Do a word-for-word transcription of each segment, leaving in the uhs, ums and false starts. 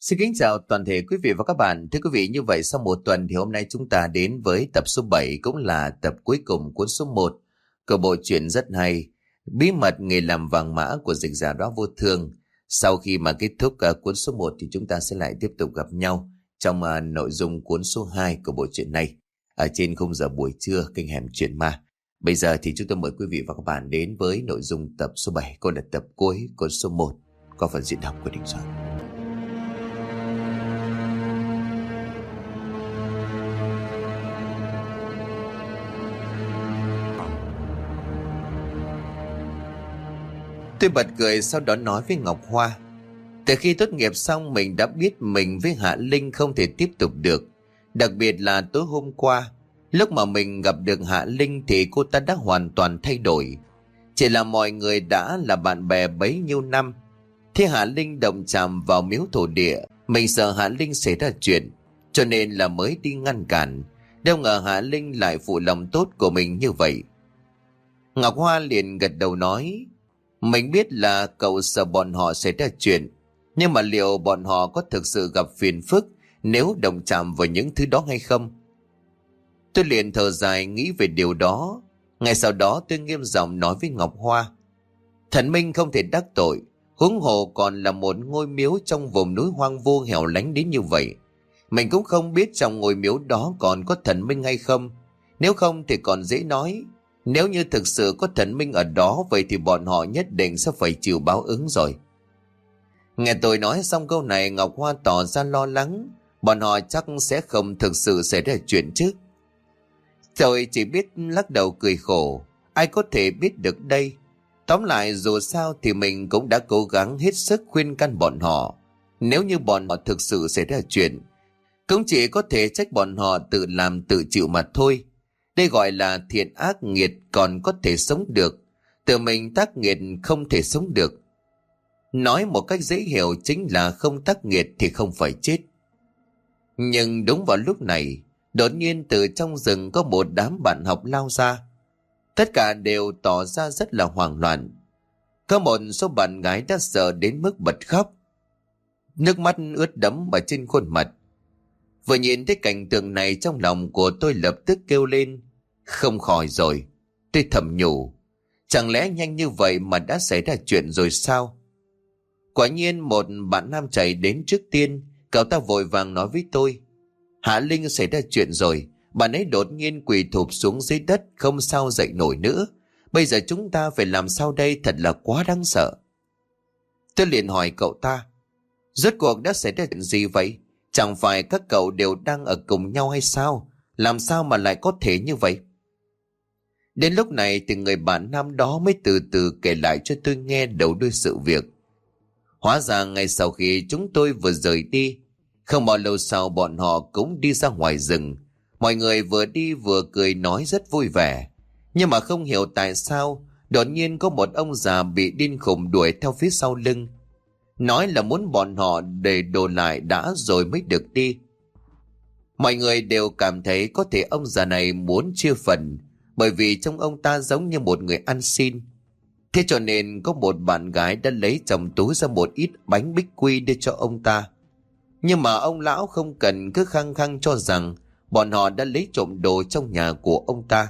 Xin kính chào toàn thể quý vị và các bạn. Thưa quý vị, như vậy sau một tuần thì hôm nay chúng ta đến với tập số bảy, cũng là tập cuối cùng cuốn số một của bộ truyện rất hay Bí mật nghề làm vàng mã của dịch giả Đó Vô Thương. Sau khi mà kết thúc uh, cuốn số một thì chúng ta sẽ lại tiếp tục gặp nhau trong uh, nội dung cuốn số hai của bộ truyện này ở trên khung giờ buổi trưa kênh Hẻm Chuyện Ma. Bây giờ thì chúng tôi mời quý vị và các bạn đến với nội dung tập số bảy, cũng là tập cuối của số một, có phần diễn đọc của Đình Soạn. Tôi bật cười, sau đó nói với Ngọc Hoa. Từ khi tốt nghiệp xong mình đã biết mình với Hạ Linh không thể tiếp tục được. Đặc biệt là tối hôm qua, lúc mà mình gặp được Hạ Linh thì cô ta đã hoàn toàn thay đổi. Chỉ là mọi người đã là bạn bè bấy nhiêu năm. Thế Hạ Linh động chạm vào miếu thổ địa, mình sợ Hạ Linh xảy ra chuyện, cho nên là mới đi ngăn cản. Đâu ngờ Hạ Linh lại phụ lòng tốt của mình như vậy. Ngọc Hoa liền gật đầu nói, mình biết là cậu sợ bọn họ xảy ra chuyện, nhưng mà liệu bọn họ có thực sự gặp phiền phức nếu động chạm vào những thứ đó hay không? Tôi liền thở dài nghĩ về điều đó. Ngay sau đó tôi nghiêm giọng nói với Ngọc Hoa, thần minh không thể đắc tội, huống hồ còn là một ngôi miếu trong vùng núi hoang vu hẻo lánh đến như vậy. Mình cũng không biết trong ngôi miếu đó còn có thần minh hay không. Nếu không thì còn dễ nói. Nếu như thực sự có thần minh ở đó, vậy thì bọn họ nhất định sẽ phải chịu báo ứng rồi. Nghe tôi nói xong câu này, Ngọc Hoa tỏ ra lo lắng. Bọn họ chắc sẽ không thực sự xảy ra chuyện chứ. Tôi chỉ biết lắc đầu cười khổ. Ai có thể biết được đây. Tóm lại dù sao thì mình cũng đã cố gắng hết sức khuyên can bọn họ. Nếu như bọn họ thực sự xảy ra chuyện, cũng chỉ có thể trách bọn họ tự làm tự chịu mà thôi. Đây gọi là thiện ác nghiệt còn có thể sống được, tự mình tác nghiệt không thể sống được. Nói một cách dễ hiểu chính là không tác nghiệt thì không phải chết. Nhưng đúng vào lúc này, đột nhiên từ trong rừng có một đám bạn học lao ra. Tất cả đều tỏ ra rất là hoảng loạn. Có một số bạn gái đã sợ đến mức bật khóc. Nước mắt ướt đẫm ở trên khuôn mặt. Vừa nhìn thấy cảnh tượng này, trong lòng của tôi lập tức kêu lên, không khỏi rồi. Tôi thầm nhủ, chẳng lẽ nhanh như vậy mà đã xảy ra chuyện rồi sao? Quả nhiên một bạn nam chạy đến trước tiên. Cậu ta vội vàng nói với tôi, Hạ Linh xảy ra chuyện rồi. Bạn ấy đột nhiên quỳ thụp xuống dưới đất, không sao dậy nổi nữa. Bây giờ chúng ta phải làm sao đây, thật là quá đáng sợ. Tôi liền hỏi cậu ta, rốt cuộc đã xảy ra chuyện gì vậy? Chẳng phải các cậu đều đang ở cùng nhau hay sao? Làm sao mà lại có thể như vậy? Đến lúc này thì người bạn nam đó mới từ từ kể lại cho tôi nghe đầu đuôi sự việc. Hóa ra ngay sau khi chúng tôi vừa rời đi, không bao lâu sau bọn họ cũng đi ra ngoài rừng. Mọi người vừa đi vừa cười nói rất vui vẻ. Nhưng mà không hiểu tại sao, đột nhiên có một ông già bị điên khùng đuổi theo phía sau lưng. Nói là muốn bọn họ để đồ lại đã rồi mới được đi. Mọi người đều cảm thấy có thể ông già này muốn chia phần, bởi vì trong ông ta giống như một người ăn xin. Thế cho nên có một bạn gái đã lấy trong túi ra một ít bánh bích quy đưa cho ông ta. Nhưng mà ông lão không cần, cứ khăng khăng cho rằng bọn họ đã lấy trộm đồ trong nhà của ông ta.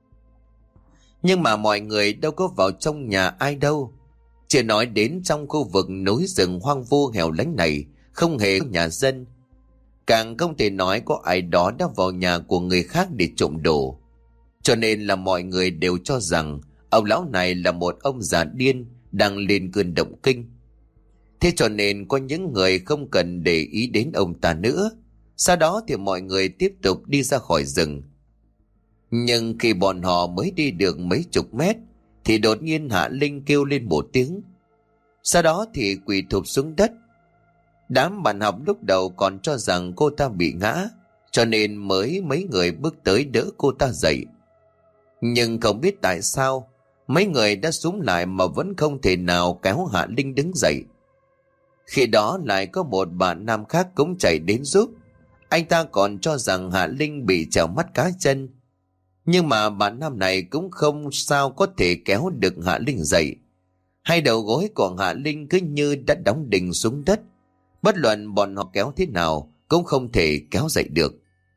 Nhưng mà mọi người đâu có vào trong nhà ai đâu. Chưa nói đến trong khu vực núi rừng hoang vu hẻo lánh này không hề có nhà dân. Càng không thể nói có ai đó đã vào nhà của người khác để trộm đồ. Cho nên là mọi người đều cho rằng ông lão này là một ông già điên đang lên cơn động kinh. Thế cho nên có những người không cần để ý đến ông ta nữa. Sau đó thì mọi người tiếp tục đi ra khỏi rừng. Nhưng khi bọn họ mới đi được mấy chục mét thì đột nhiên Hạ Linh kêu lên một tiếng. Sau đó thì quỳ thụp xuống đất. Đám bạn học lúc đầu còn cho rằng cô ta bị ngã, cho nên mới mấy người bước tới đỡ cô ta dậy. Nhưng không biết tại sao mấy người đã xúm lại mà vẫn không thể nào kéo Hạ Linh đứng dậy. Khi đó lại có một bạn nam khác cũng chạy đến giúp. Anh ta còn cho rằng Hạ Linh bị trèo mắt cá chân. Nhưng mà bạn nam này cũng không sao có thể kéo được Hạ Linh dậy. Hai đầu gối của Hạ Linh cứ như đã đóng đinh xuống đất. Bất luận bọn họ kéo thế nào cũng không thể kéo dậy được.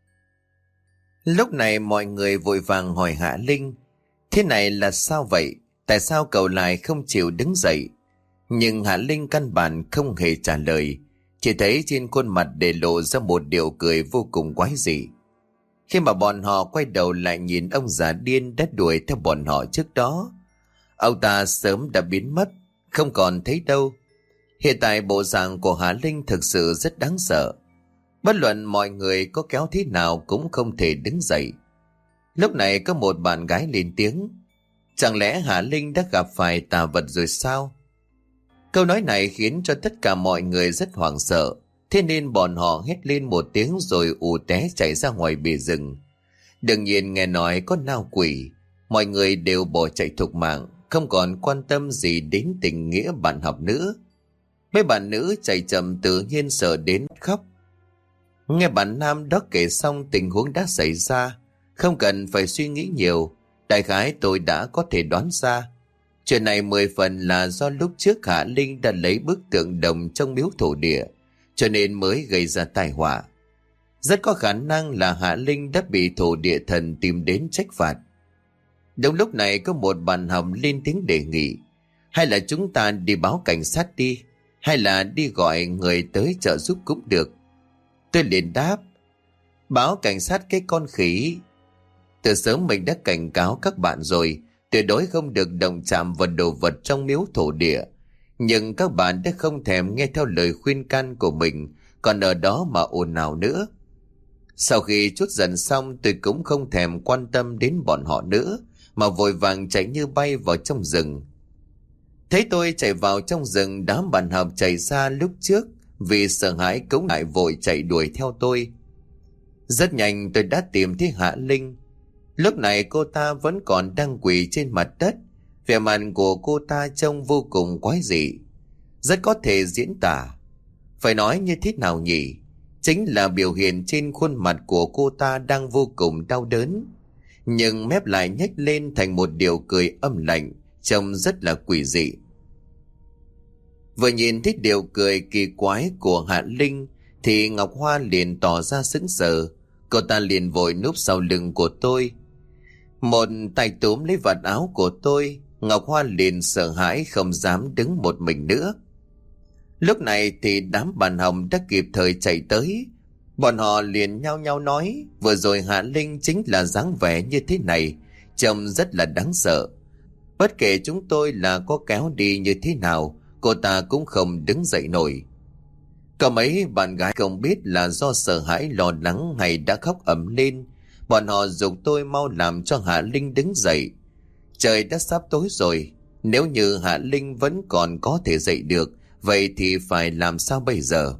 Lúc này mọi người vội vàng hỏi Hạ Linh, thế này là sao vậy? Tại sao cậu lại không chịu đứng dậy? Nhưng Hạ Linh căn bản không hề trả lời, chỉ thấy trên khuôn mặt để lộ ra một điệu cười vô cùng quái dị. Khi mà bọn họ quay đầu lại nhìn ông già điên đã đuổi theo bọn họ trước đó, ông ta sớm đã biến mất, không còn thấy đâu. Hiện tại bộ dạng của Hạ Linh thực sự rất đáng sợ. Bất luận mọi người có kéo thế nào cũng không thể đứng dậy. Lúc này có một bạn gái lên tiếng, chẳng lẽ Hạ Linh đã gặp phải tà vật rồi sao? Câu nói này khiến cho tất cả mọi người rất hoảng sợ, thế nên bọn họ hét lên một tiếng rồi ù té chạy ra ngoài bìa rừng. Đương nhiên nghe nói có nao quỷ, mọi người đều bỏ chạy thục mạng, không còn quan tâm gì đến tình nghĩa bạn học nữa. Mấy bạn nữ chạy chậm tự nhiên sợ đến khóc. Nghe bạn nam đó kể xong tình huống đã xảy ra, không cần phải suy nghĩ nhiều, đại khái tôi đã có thể đoán ra. Chuyện này mười phần là do lúc trước Hạ Linh đã lấy bức tượng đồng trong miếu thổ địa, cho nên mới gây ra tai họa. Rất có khả năng là Hạ Linh đã bị thổ địa thần tìm đến trách phạt. Đúng lúc này có một bạn học lên tiếng đề nghị, hay là chúng ta đi báo cảnh sát đi, hay là đi gọi người tới trợ giúp cũng được. Tôi liền đáp, báo cảnh sát cái con khỉ. Từ sớm mình đã cảnh cáo các bạn rồi, tuyệt đối không được động chạm vào đồ vật trong miếu thổ địa. Nhưng các bạn đã không thèm nghe theo lời khuyên can của mình, còn ở đó mà ồn ào nữa. Sau khi chút giận xong, tôi cũng không thèm quan tâm đến bọn họ nữa, mà vội vàng chạy như bay vào trong rừng. Thấy tôi chạy vào trong rừng, đám bạn học chạy xa lúc trước vì sợ hãi cũng lại vội chạy đuổi theo tôi. Rất nhanh tôi đã tìm thấy Hạ Linh. Lúc này cô ta vẫn còn đang quỳ trên mặt đất, vẻ mặt của cô ta trông vô cùng quái dị, rất có thể diễn tả. Phải nói như thế nào nhỉ? Chính là biểu hiện trên khuôn mặt của cô ta đang vô cùng đau đớn, nhưng mép lại nhếch lên thành một điệu cười âm lạnh, trông rất là quỷ dị. Vừa nhìn thấy điệu cười kỳ quái của Hạ Linh thì Ngọc Hoa liền tỏ ra sững sờ. Cô ta liền vội núp sau lưng của tôi, một tay túm lấy vạt áo của tôi. Ngọc Hoa liền sợ hãi không dám đứng một mình nữa. Lúc này thì đám bạn học đã kịp thời chạy tới. Bọn họ liền nhao nhao nói, vừa rồi Hạ Linh chính là dáng vẻ như thế này, trông rất là đáng sợ. Bất kể chúng tôi là có kéo đi như thế nào, cô ta cũng không đứng dậy nổi. Có mấy bạn gái không biết là do sợ hãi lo lắng hay đã khóc ầm lên. Bọn họ giục tôi mau làm cho Hạ Linh đứng dậy. Trời đã sắp tối rồi, nếu như Hạ Linh vẫn còn có thể dậy được, vậy thì phải làm sao bây giờ?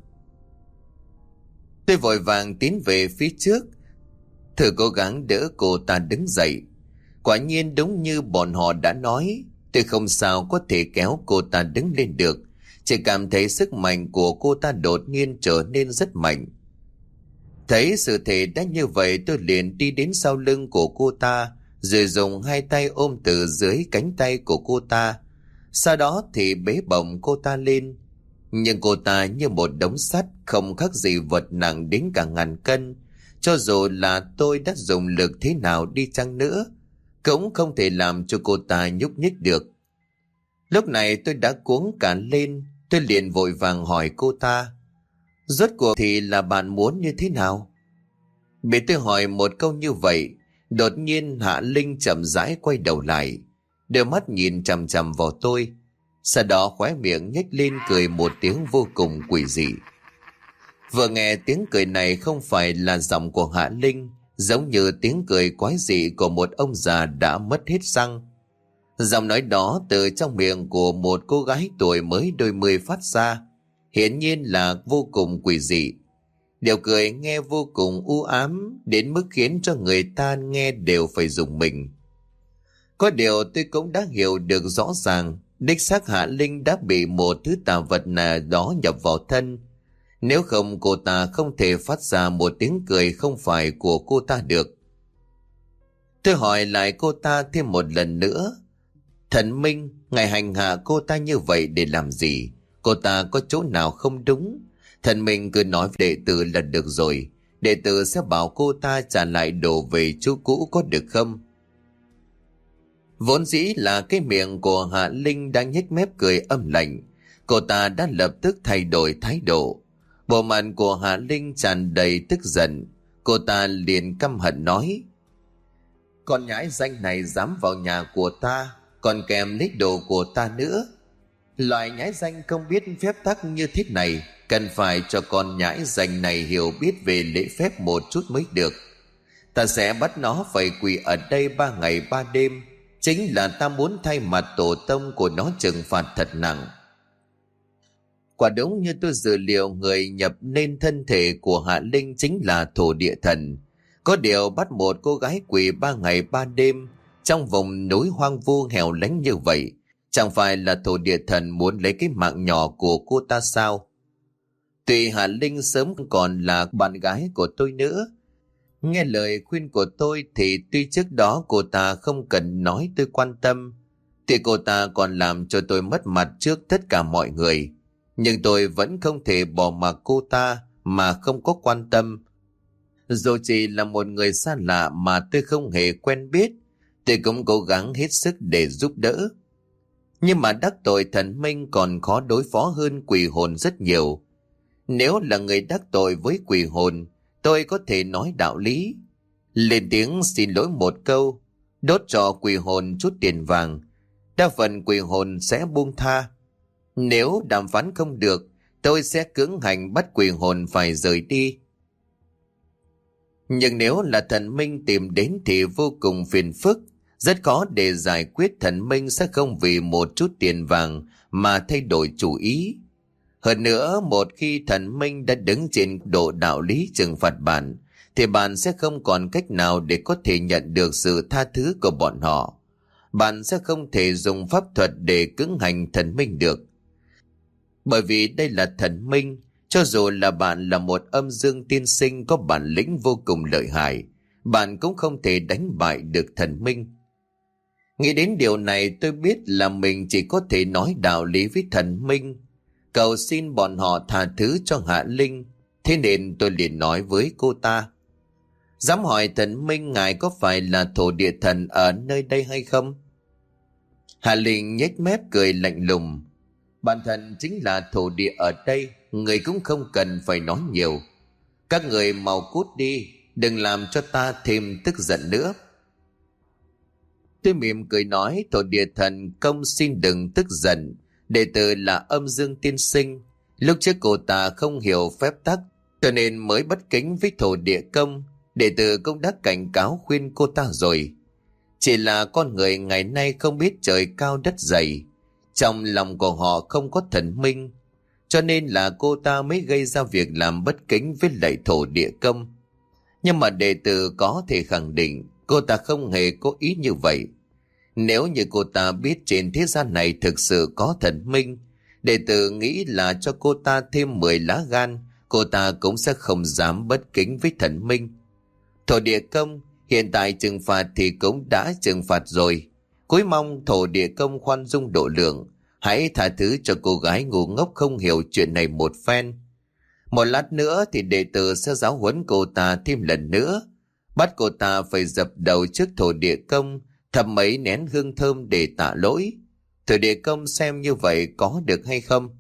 Tôi vội vàng tiến về phía trước, thử cố gắng đỡ cô ta đứng dậy. Quả nhiên đúng như bọn họ đã nói, tôi không sao có thể kéo cô ta đứng lên được, chỉ cảm thấy sức mạnh của cô ta đột nhiên trở nên rất mạnh. Thấy sự thể đã như vậy, tôi liền đi đến sau lưng của cô ta, rồi dùng hai tay ôm từ dưới cánh tay của cô ta. Sau đó thì bế bổng cô ta lên. Nhưng cô ta như một đống sắt, không khác gì vật nặng đến cả ngàn cân. Cho dù là tôi đã dùng lực thế nào đi chăng nữa, cũng không thể làm cho cô ta nhúc nhích được. Lúc này tôi đã cuống cả lên, tôi liền vội vàng hỏi cô ta, rốt cuộc thì là bạn muốn như thế nào? Bị tôi hỏi một câu như vậy, đột nhiên Hạ Linh chậm rãi quay đầu lại, đôi mắt nhìn chằm chằm vào tôi. Sau đó khóe miệng nhếch lên cười một tiếng vô cùng quỷ dị. Vừa nghe tiếng cười này không phải là giọng của Hạ Linh, giống như tiếng cười quái dị của một ông già đã mất hết răng. Giọng nói đó từ trong miệng của một cô gái tuổi mới đôi mươi phát ra, hiển nhiên là vô cùng quỷ dị. Điều cười nghe vô cùng u ám đến mức khiến cho người ta nghe đều phải rùng mình. Có điều tôi cũng đã hiểu được rõ ràng, đích xác Hạ Linh đã bị một thứ tà vật nào đó nhập vào thân. Nếu không cô ta không thể phát ra một tiếng cười không phải của cô ta được. Tôi hỏi lại cô ta thêm một lần nữa, Thần Minh, ngài hành hạ cô ta như vậy để làm gì? Cô ta có chỗ nào không đúng? Thần minh cứ nói với đệ tử là được rồi. Đệ tử sẽ bảo cô ta trả lại đồ về chỗ cũ có được không? Vốn dĩ là cái miệng của Hạ Linh đang nhếch mép cười âm lạnh. Cô ta đã lập tức thay đổi thái độ. Bộ mặt của Hạ Linh tràn đầy tức giận. Cô ta liền căm hận nói: con nhãi danh này dám vào nhà của ta, còn kèm lấy đồ của ta nữa. Loại nhãi danh không biết phép tắc như thế này, cần phải cho con nhãi danh này hiểu biết về lễ phép một chút mới được. Ta sẽ bắt nó phải quỳ ở đây ba ngày ba đêm. Chính là ta muốn thay mặt tổ tông của nó trừng phạt thật nặng. Quả đúng như tôi dự liệu, người nhập nên thân thể của Hạ Linh chính là thổ địa thần. Có điều bắt một cô gái quỳ ba ngày ba đêm trong vùng núi hoang vu hẻo lánh như vậy, chẳng phải là thổ địa thần muốn lấy cái mạng nhỏ của cô ta sao? Tuy Hạ Linh sớm còn là bạn gái của tôi nữa, nghe lời khuyên của tôi thì tuy trước đó cô ta không cần nói tôi quan tâm, thì cô ta còn làm cho tôi mất mặt trước tất cả mọi người. Nhưng tôi vẫn không thể bỏ mặc cô ta mà không có quan tâm. Dù chỉ là một người xa lạ mà tôi không hề quen biết, tôi cũng cố gắng hết sức để giúp đỡ. Nhưng mà đắc tội thần minh còn khó đối phó hơn quỷ hồn rất nhiều. Nếu là người đắc tội với quỷ hồn, tôi có thể nói đạo lý, lên tiếng xin lỗi một câu, đốt cho quỷ hồn chút tiền vàng, đa phần quỷ hồn sẽ buông tha. Nếu đàm phán không được, tôi sẽ cưỡng hành bắt quỷ hồn phải rời đi. Nhưng nếu là thần minh tìm đến thì vô cùng phiền phức, rất khó để giải quyết. Thần minh sẽ không vì một chút tiền vàng mà thay đổi chủ ý. Hơn nữa, một khi thần minh đã đứng trên độ đạo lý trừng phạt bạn, thì bạn sẽ không còn cách nào để có thể nhận được sự tha thứ của bọn họ. Bạn sẽ không thể dùng pháp thuật để cưỡng hành thần minh được. Bởi vì đây là thần minh, cho dù là bạn là một âm dương tiên sinh có bản lĩnh vô cùng lợi hại, bạn cũng không thể đánh bại được thần minh. Nghĩ đến điều này, tôi biết là mình chỉ có thể nói đạo lý với thần minh, cầu xin bọn họ tha thứ cho Hạ Linh. Thế nên tôi liền nói với cô ta: dám hỏi thần minh ngài có phải là thổ địa thần ở nơi đây hay không? Hạ Linh nhếch mép cười lạnh lùng: bản thân chính là thổ địa ở đây, người cũng không cần phải nói nhiều. Các người mau cút đi, đừng làm cho ta thêm tức giận nữa. Tôi mỉm cười nói: thổ địa thần công xin đừng tức giận, đệ tử là âm dương tiên sinh. Lúc trước cô ta không hiểu phép tắc, cho nên mới bất kính với thổ địa công. Đệ tử cũng đã cảnh cáo khuyên cô ta rồi. Chỉ là con người ngày nay không biết trời cao đất dày, trong lòng của họ không có thần minh, cho nên là cô ta mới gây ra việc làm bất kính với lại thổ địa công. Nhưng mà đệ tử có thể khẳng định cô ta không hề có ý như vậy. Nếu như cô ta biết trên thế gian này thực sự có thần minh, đệ tử nghĩ là cho cô ta thêm mười lá gan, cô ta cũng sẽ không dám bất kính với thần minh. Thổ địa công hiện tại trừng phạt thì cũng đã trừng phạt rồi. Cuối mong thổ địa công khoan dung độ lượng, hãy tha thứ cho cô gái ngu ngốc không hiểu chuyện này một phen. Một lát nữa thì đệ tử sẽ giáo huấn cô ta thêm lần nữa, bắt cô ta phải dập đầu trước thổ địa công, thầm mấy nén hương thơm để tạ lỗi. Thổ địa công xem như vậy có được hay không?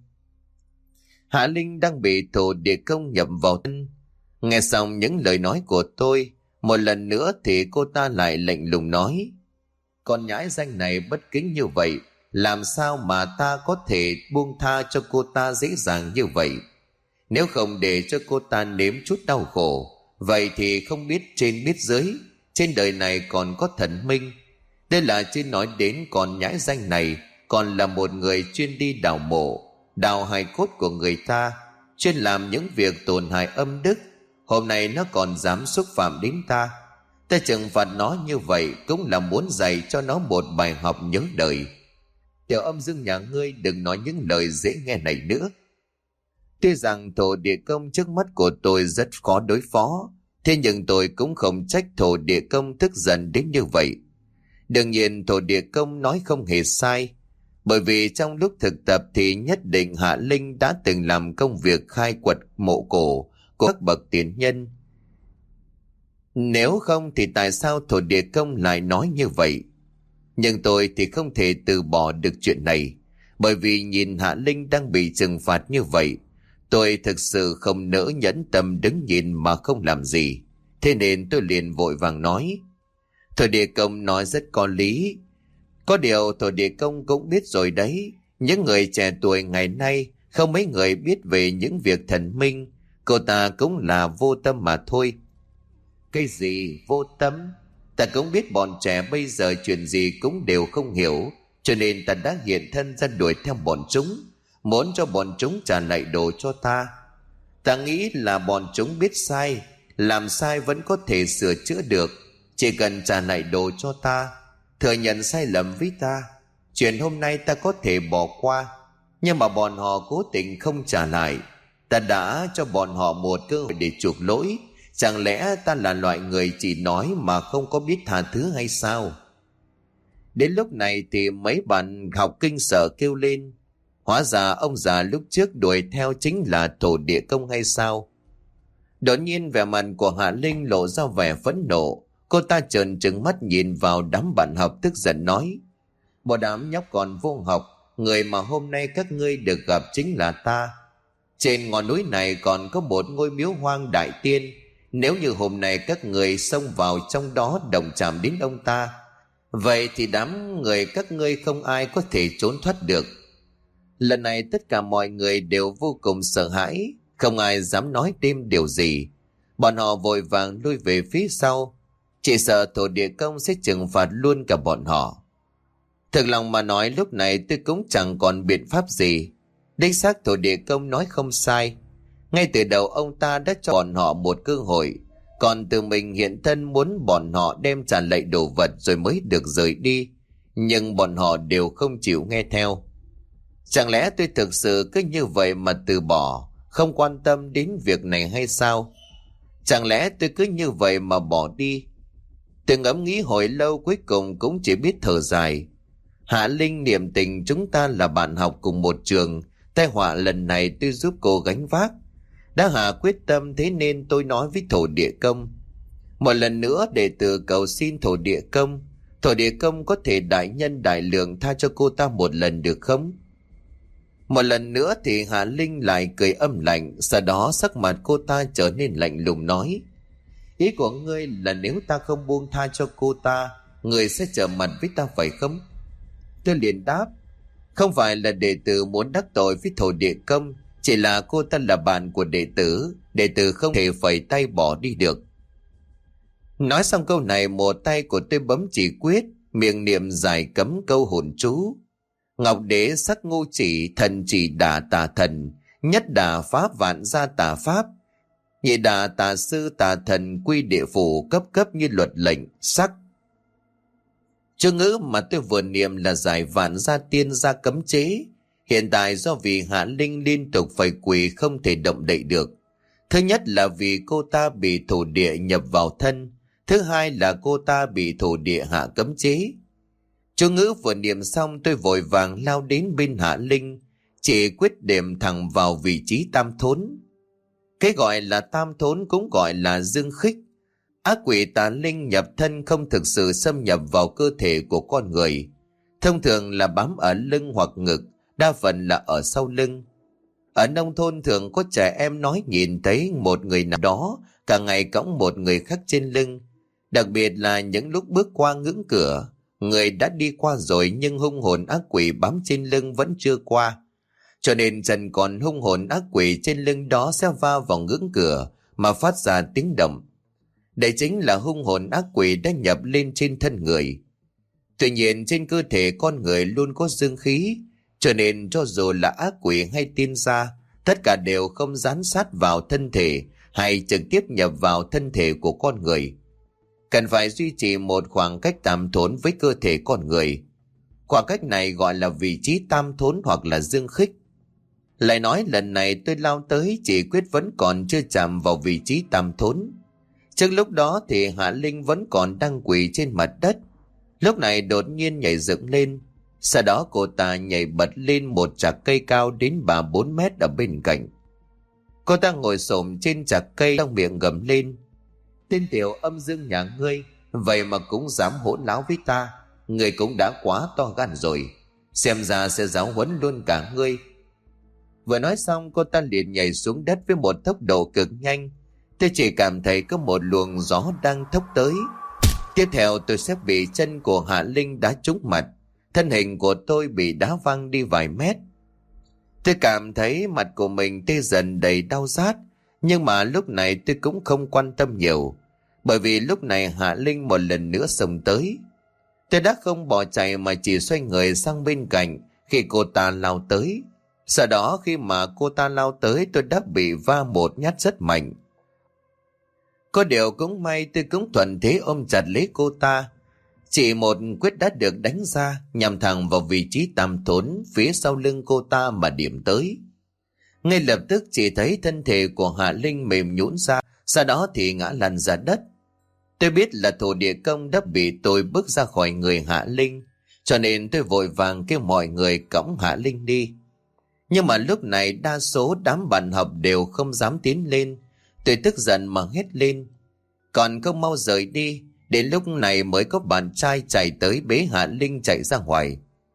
Hạ Linh đang bị thổ địa công nhập vào thân. Nghe xong những lời nói của tôi, một lần nữa thì cô ta lại lạnh lùng nói: con nhãi danh này bất kính như vậy, làm sao mà ta có thể buông tha cho cô ta dễ dàng như vậy? Nếu không để cho cô ta nếm chút đau khổ, vậy thì không biết trên biết dưới, trên đời này còn có thần minh. Đây là chưa nói đến con nhãi danh này còn là một người chuyên đi đào mộ, đào hài cốt của người ta, chuyên làm những việc tổn hại âm đức. Hôm nay nó còn dám xúc phạm đến ta. Ta trừng phạt nó như vậy cũng là muốn dạy cho nó một bài học nhớ đời. Tiểu âm dương nhà ngươi đừng nói những lời dễ nghe này nữa. Tuy rằng thổ địa công trước mắt của tôi rất khó đối phó, thế nhưng tôi cũng không trách thổ địa công tức giận đến như vậy. Đương nhiên thổ địa công nói không hề sai. Bởi vì trong lúc thực tập thì nhất định Hạ Linh đã từng làm công việc khai quật mộ cổ của các bậc tiền nhân. Nếu không thì tại sao thổ địa công lại nói như vậy? Nhưng tôi thì không thể từ bỏ được chuyện này, bởi vì nhìn Hạ Linh đang bị trừng phạt như vậy, tôi thực sự không nỡ nhẫn tâm đứng nhìn mà không làm gì. Thế nên tôi liền vội vàng nói: Thổ địa công nói rất có lý. Có điều thổ địa công cũng biết rồi đấy, những người trẻ tuổi ngày nay không mấy người biết về những việc thần minh. Cô ta cũng là vô tâm mà thôi. Cái gì vô tâm? Ta cũng biết bọn trẻ bây giờ chuyện gì cũng đều không hiểu, cho nên ta đã hiện thân ra đuổi theo bọn chúng, muốn cho bọn chúng trả lại đồ cho ta. Ta nghĩ là bọn chúng biết sai, làm sai vẫn có thể sửa chữa được, chỉ cần trả lại đồ cho ta, thừa nhận sai lầm với ta, chuyện hôm nay ta có thể bỏ qua. Nhưng mà bọn họ cố tình không trả lại, ta đã cho bọn họ một cơ hội để chuộc lỗi. Chẳng lẽ ta là loại người chỉ nói mà không có biết tha thứ hay sao? Đến lúc này thì mấy bạn học kinh sợ kêu lên: Hóa ra ông già lúc trước đuổi theo chính là thổ địa công hay sao? Đột nhiên vẻ mặt của Hạ Linh lộ ra vẻ phẫn nộ. Cô ta trợn trừng mắt nhìn vào đám bạn học, tức giận nói: Bộ đám nhóc còn vô học, người mà hôm nay các ngươi được gặp chính là ta. Trên ngọn núi này còn có một ngôi miếu hoang đại tiên. Nếu như hôm nay các người xông vào trong đó động chạm đến ông ta, vậy thì đám người các ngươi không ai có thể trốn thoát được. Lần này tất cả mọi người đều vô cùng sợ hãi, không ai dám nói thêm điều gì. Bọn họ vội vàng lui về phía sau, chỉ sợ thổ địa công sẽ trừng phạt luôn cả bọn họ. Thực lòng mà nói, lúc này tôi cũng chẳng còn biện pháp gì. Đích xác thổ địa công nói không sai. Ngay từ đầu ông ta đã cho bọn họ một cơ hội, còn tự mình hiện thân muốn bọn họ đem trả lại đồ vật rồi mới được rời đi. Nhưng bọn họ đều không chịu nghe theo. Chẳng lẽ tôi thực sự cứ như vậy mà từ bỏ, không quan tâm đến việc này hay sao? Chẳng lẽ tôi cứ như vậy mà bỏ đi? Tôi ngẫm nghĩ hồi lâu, cuối cùng cũng chỉ biết thở dài. Hạ Linh niệm tình chúng ta là bạn học cùng một trường, tai họa lần này tôi giúp cô gánh vác. Đã hạ quyết tâm, thế nên tôi nói với thổ địa công. Một lần nữa đệ tử cầu xin thổ địa công, thổ địa công có thể đại nhân đại lượng tha cho cô ta một lần được không? Một lần nữa thì Hạ Linh lại cười âm lạnh, sau đó sắc mặt cô ta trở nên lạnh lùng nói: Ý của ngươi là nếu ta không buông tha cho cô ta, ngươi sẽ trở mặt với ta phải không? Tôi liền đáp: Không phải là đệ tử muốn đắc tội với thổ địa công, chỉ là cô ta là bạn của đệ tử, đệ tử không thể phẩy tay bỏ đi được. Nói xong câu này, một tay của tôi bấm chỉ quyết, miệng niệm giải cấm câu hồn chú. Ngọc đế sắc ngô chỉ, thần chỉ đả tà thần, nhất đả phá vạn gia tà pháp, nhị đả tà sư tà thần quy địa phủ, cấp cấp như luật lệnh sắc. Chữ ngữ mà tôi vừa niệm là giải vạn gia tiên gia cấm chế. Hiện tại do vì Hạ Linh liên tục phải quỳ không thể động đậy được. Thứ nhất là vì cô ta bị thổ địa nhập vào thân. Thứ hai là cô ta bị thổ địa hạ cấm chế. Chú ngữ vừa niệm xong, tôi vội vàng lao đến bên Hạ Linh, chỉ quyết điểm thẳng vào vị trí tam thốn. Cái gọi là tam thốn cũng gọi là dương khích. Ác quỷ tà linh nhập thân không thực sự xâm nhập vào cơ thể của con người. Thông thường là bám ở lưng hoặc ngực, đa phần là ở sau lưng. Ở nông thôn thường có trẻ em nói nhìn thấy một người nào đó cả ngày cõng một người khác trên lưng. Đặc biệt là những lúc bước qua ngưỡng cửa, người đã đi qua rồi nhưng hung hồn ác quỷ bám trên lưng vẫn chưa qua. Cho nên dần còn hung hồn ác quỷ trên lưng đó sẽ va vào ngưỡng cửa mà phát ra tiếng động. Đây chính là hung hồn ác quỷ đã nhập lên trên thân người. Tuy nhiên trên cơ thể con người luôn có dương khí, cho nên cho dù là ác quỷ hay tiên gia, tất cả đều không dán sát vào thân thể hay trực tiếp nhập vào thân thể của con người. Cần phải duy trì một khoảng cách tam thốn với cơ thể con người. Khoảng cách này gọi là vị trí tam thốn hoặc là dương khích. Lại nói lần này tôi lao tới, chỉ quyết vẫn còn chưa chạm vào vị trí tam thốn. Trước lúc đó thì Hạ Linh vẫn còn đang quỳ trên mặt đất. Lúc này đột nhiên nhảy dựng lên. Sau đó cô ta nhảy bật lên một chạc cây cao đến ba bốn mét ở bên cạnh. Cô ta ngồi xổm trên chạc cây, trong miệng gầm lên: "Tên tiểu âm dương nhà ngươi, vậy mà cũng dám hỗn láo với ta. Ngươi cũng đã quá to gan rồi, xem ra sẽ giáo huấn luôn cả ngươi." Vừa nói xong, cô ta liền nhảy xuống đất với một tốc độ cực nhanh. Tôi chỉ cảm thấy có một luồng gió đang thốc tới. Tiếp theo tôi sẽ bị chân của Hạ Linh đá trúng mặt. Thân hình của tôi bị đá văng đi vài mét. Tôi cảm thấy mặt của mình tê dần đầy đau rát. Nhưng mà lúc này tôi cũng không quan tâm nhiều, bởi vì lúc này Hạ Linh một lần nữa xông tới. Tôi đã không bỏ chạy mà chỉ xoay người sang bên cạnh khi cô ta lao tới. Sau đó khi mà cô ta lao tới, tôi đã bị va một nhát rất mạnh. Có điều cũng may tôi cũng thuận thế ôm chặt lấy cô ta. Chỉ một quyết đã được đánh ra, nhằm thẳng vào vị trí tam thốn phía sau lưng cô ta mà điểm tới. Ngay lập tức chỉ thấy thân thể của Hạ Linh mềm nhũn ra, sau đó thì ngã lăn ra đất. Tôi biết là thổ địa công đã bị tôi bước ra khỏi người Hạ Linh, cho nên tôi vội vàng kêu mọi người cõng Hạ Linh đi. Nhưng mà lúc này đa số đám bạn học đều không dám tiến lên. Tôi tức giận mà hét lên: "Còn không mau rời đi!" Đến lúc này mới có bạn trai chạy tới bế Hạ Linh chạy ra ngoài.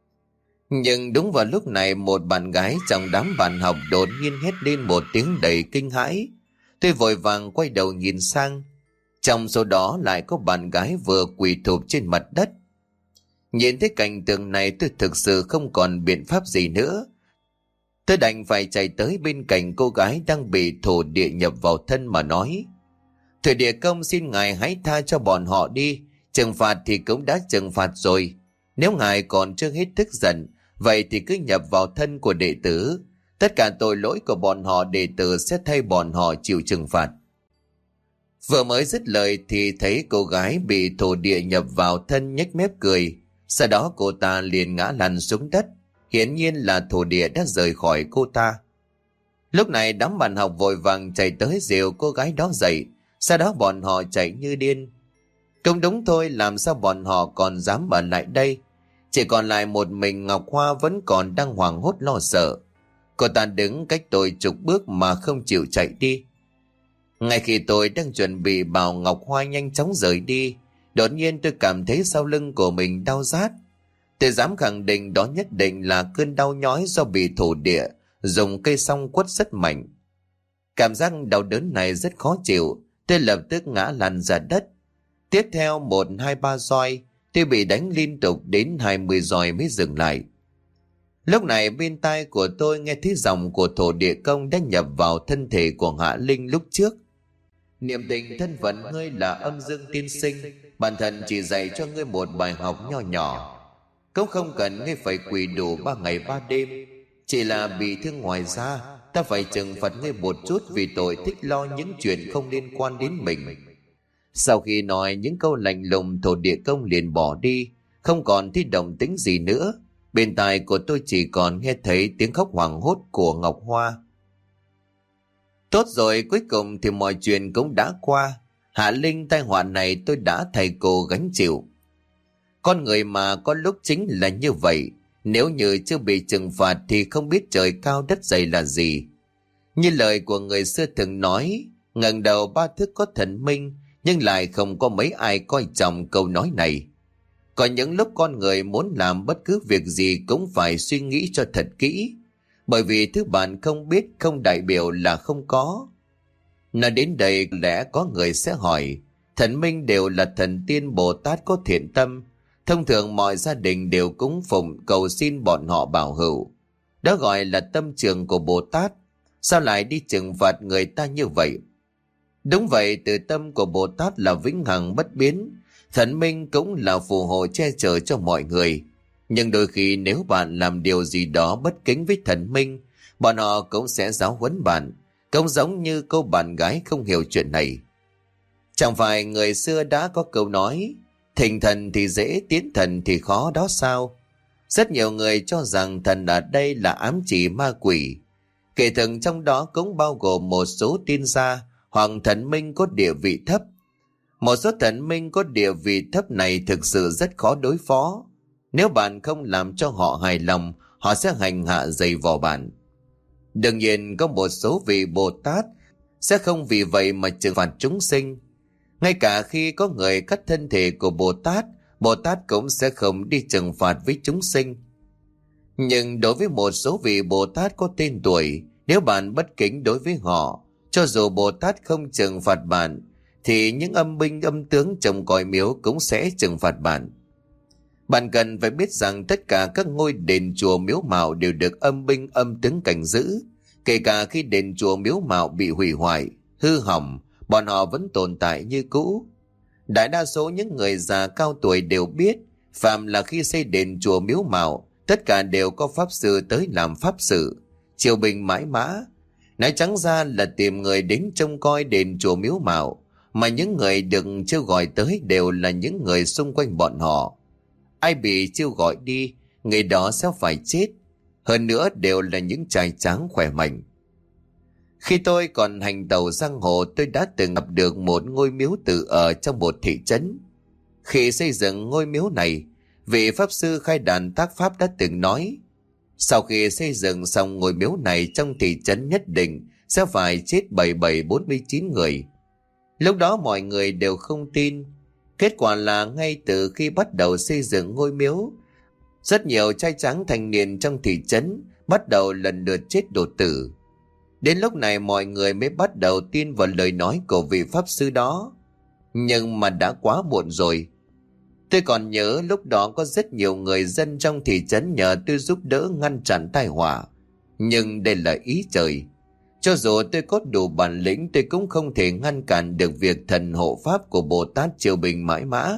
Nhưng đúng vào lúc này, một bạn gái trong đám bạn học đột nhiên hét lên một tiếng đầy kinh hãi. Tôi vội vàng quay đầu nhìn sang. Trong số đó lại có bạn gái vừa quỳ thụp trên mặt đất. Nhìn thấy cảnh tượng này, tôi thực sự không còn biện pháp gì nữa. Tôi đành phải chạy tới bên cạnh cô gái đang bị thổ địa nhập vào thân mà nói: "Thổ địa công xin ngài hãy tha cho bọn họ đi. Trừng phạt thì cũng đã trừng phạt rồi. Nếu ngài còn chưa hết tức giận, vậy thì cứ nhập vào thân của đệ tử. Tất cả tội lỗi của bọn họ đệ tử sẽ thay bọn họ chịu trừng phạt." Vừa mới dứt lời thì thấy cô gái bị thổ địa nhập vào thân nhếch mép cười. Sau đó cô ta liền ngã lăn xuống đất. Hiển nhiên là thổ địa đã rời khỏi cô ta. Lúc này đám bạn học vội vàng chạy tới dìu cô gái đó dậy. Sau đó bọn họ chạy như điên. Cũng đúng thôi, làm sao bọn họ còn dám ở lại đây. Chỉ còn lại một mình Ngọc Hoa vẫn còn đang hoảng hốt lo sợ. Cô ta đứng cách tôi chục bước mà không chịu chạy đi. Ngay khi tôi đang chuẩn bị bảo Ngọc Hoa nhanh chóng rời đi, đột nhiên tôi cảm thấy sau lưng của mình đau rát. Tôi dám khẳng định đó nhất định là cơn đau nhói do bị thổ địa dùng cây song quất rất mạnh. Cảm giác đau đớn này rất khó chịu. Tôi lập tức ngã lăn ra đất. Tiếp theo một hai ba roi, tôi bị đánh liên tục đến hai mươi roi mới dừng lại. Lúc này bên tai của tôi nghe thấy giọng của thổ địa công đã nhập vào thân thể của Hạ Linh lúc trước: "Niệm tình thân phận ngươi là âm dương tiên sinh, bản thân chỉ dạy cho ngươi một bài học nho nhỏ. Cũng không cần ngươi phải quỳ đủ ba ngày ba đêm. Chỉ là bị thương ngoài da, ta phải trừng phạt ngươi một chút vì tội thích lo những chuyện không liên quan đến mình." Sau khi nói những câu lạnh lùng, thổ địa công liền bỏ đi, không còn thấy động tĩnh gì nữa. Bên tai của tôi chỉ còn nghe thấy tiếng khóc hoảng hốt của Ngọc Hoa. Tốt rồi, cuối cùng thì mọi chuyện cũng đã qua. Hạ Linh, tai họa này tôi đã thầy cô gánh chịu. Con người mà có lúc chính là như vậy. Nếu như chưa bị trừng phạt thì không biết trời cao đất dày là gì. Như lời của người xưa từng nói, ngẩng đầu ba thước có thần minh, nhưng lại không có mấy ai coi trọng câu nói này. Có những lúc con người muốn làm bất cứ việc gì cũng phải suy nghĩ cho thật kỹ, bởi vì thứ bạn không biết không đại biểu là không có. Nói đến đây lẽ có người sẽ hỏi, thần minh đều là thần tiên Bồ Tát có thiện tâm, thông thường mọi gia đình đều cúng phụng cầu xin bọn họ bảo hữu. Đó gọi là tâm trường của Bồ Tát, sao lại đi trừng phạt người ta như vậy? Đúng vậy, từ tâm của Bồ Tát là vĩnh hằng bất biến, thần minh cũng là phù hộ che chở cho mọi người. Nhưng đôi khi nếu bạn làm điều gì đó bất kính với thần minh, bọn họ cũng sẽ giáo huấn bạn, cũng giống như cô bạn gái không hiểu chuyện này. Chẳng phải người xưa đã có câu nói, thỉnh thần thì dễ, tiến thần thì khó đó sao? Rất nhiều người cho rằng thần ở đây là ám chỉ ma quỷ. Kể thực trong đó cũng bao gồm một số tiên gia hoặc thần minh có địa vị thấp. Một số thần minh có địa vị thấp này thực sự rất khó đối phó. Nếu bạn không làm cho họ hài lòng, họ sẽ hành hạ dày vò bạn. Đương nhiên có một số vị Bồ Tát sẽ không vì vậy mà trừng phạt chúng sinh. Ngay cả khi có người cắt thân thể của Bồ Tát, Bồ Tát cũng sẽ không đi trừng phạt với chúng sinh. Nhưng đối với một số vị Bồ Tát có tên tuổi, nếu bạn bất kính đối với họ, cho dù Bồ Tát không trừng phạt bạn, thì những âm binh âm tướng trông coi miếu cũng sẽ trừng phạt bạn. Bạn cần phải biết rằng tất cả các ngôi đền chùa miếu mạo đều được âm binh âm tướng cảnh giữ. Kể cả khi đền chùa miếu mạo bị hủy hoại, hư hỏng, bọn họ vẫn tồn tại như cũ. Đại đa số những người già cao tuổi đều biết, phàm là khi xây đền chùa miếu mạo, tất cả đều có pháp sư tới làm pháp sự, triều bình mãi mã. Nói trắng ra là tìm người đến trông coi đền chùa miếu mạo, mà những người được chiêu gọi tới đều là những người xung quanh bọn họ. Ai bị chiêu gọi đi, người đó sẽ phải chết. Hơn nữa đều là những trai tráng khỏe mạnh. Khi tôi còn hành tàu giang hồ, tôi đã từng gặp được một ngôi miếu tự ở trong một thị trấn. Khi xây dựng ngôi miếu này, vị pháp sư khai đàn tác pháp đã từng nói, sau khi xây dựng xong ngôi miếu này trong thị trấn nhất định sẽ phải chết bảy bảy bốn mươi chín người. Lúc đó mọi người đều không tin. Kết quả là ngay từ khi bắt đầu xây dựng ngôi miếu, rất nhiều trai tráng thanh niên trong thị trấn bắt đầu lần lượt chết đột tử. Đến lúc này mọi người mới bắt đầu tin vào lời nói của vị pháp sư đó. Nhưng mà đã quá muộn rồi. Tôi còn nhớ lúc đó có rất nhiều người dân trong thị trấn nhờ tôi giúp đỡ ngăn chặn tai họa. Nhưng đây là ý trời. Cho dù tôi có đủ bản lĩnh, tôi cũng không thể ngăn cản được việc thần hộ pháp của Bồ Tát triều bình mãi mã.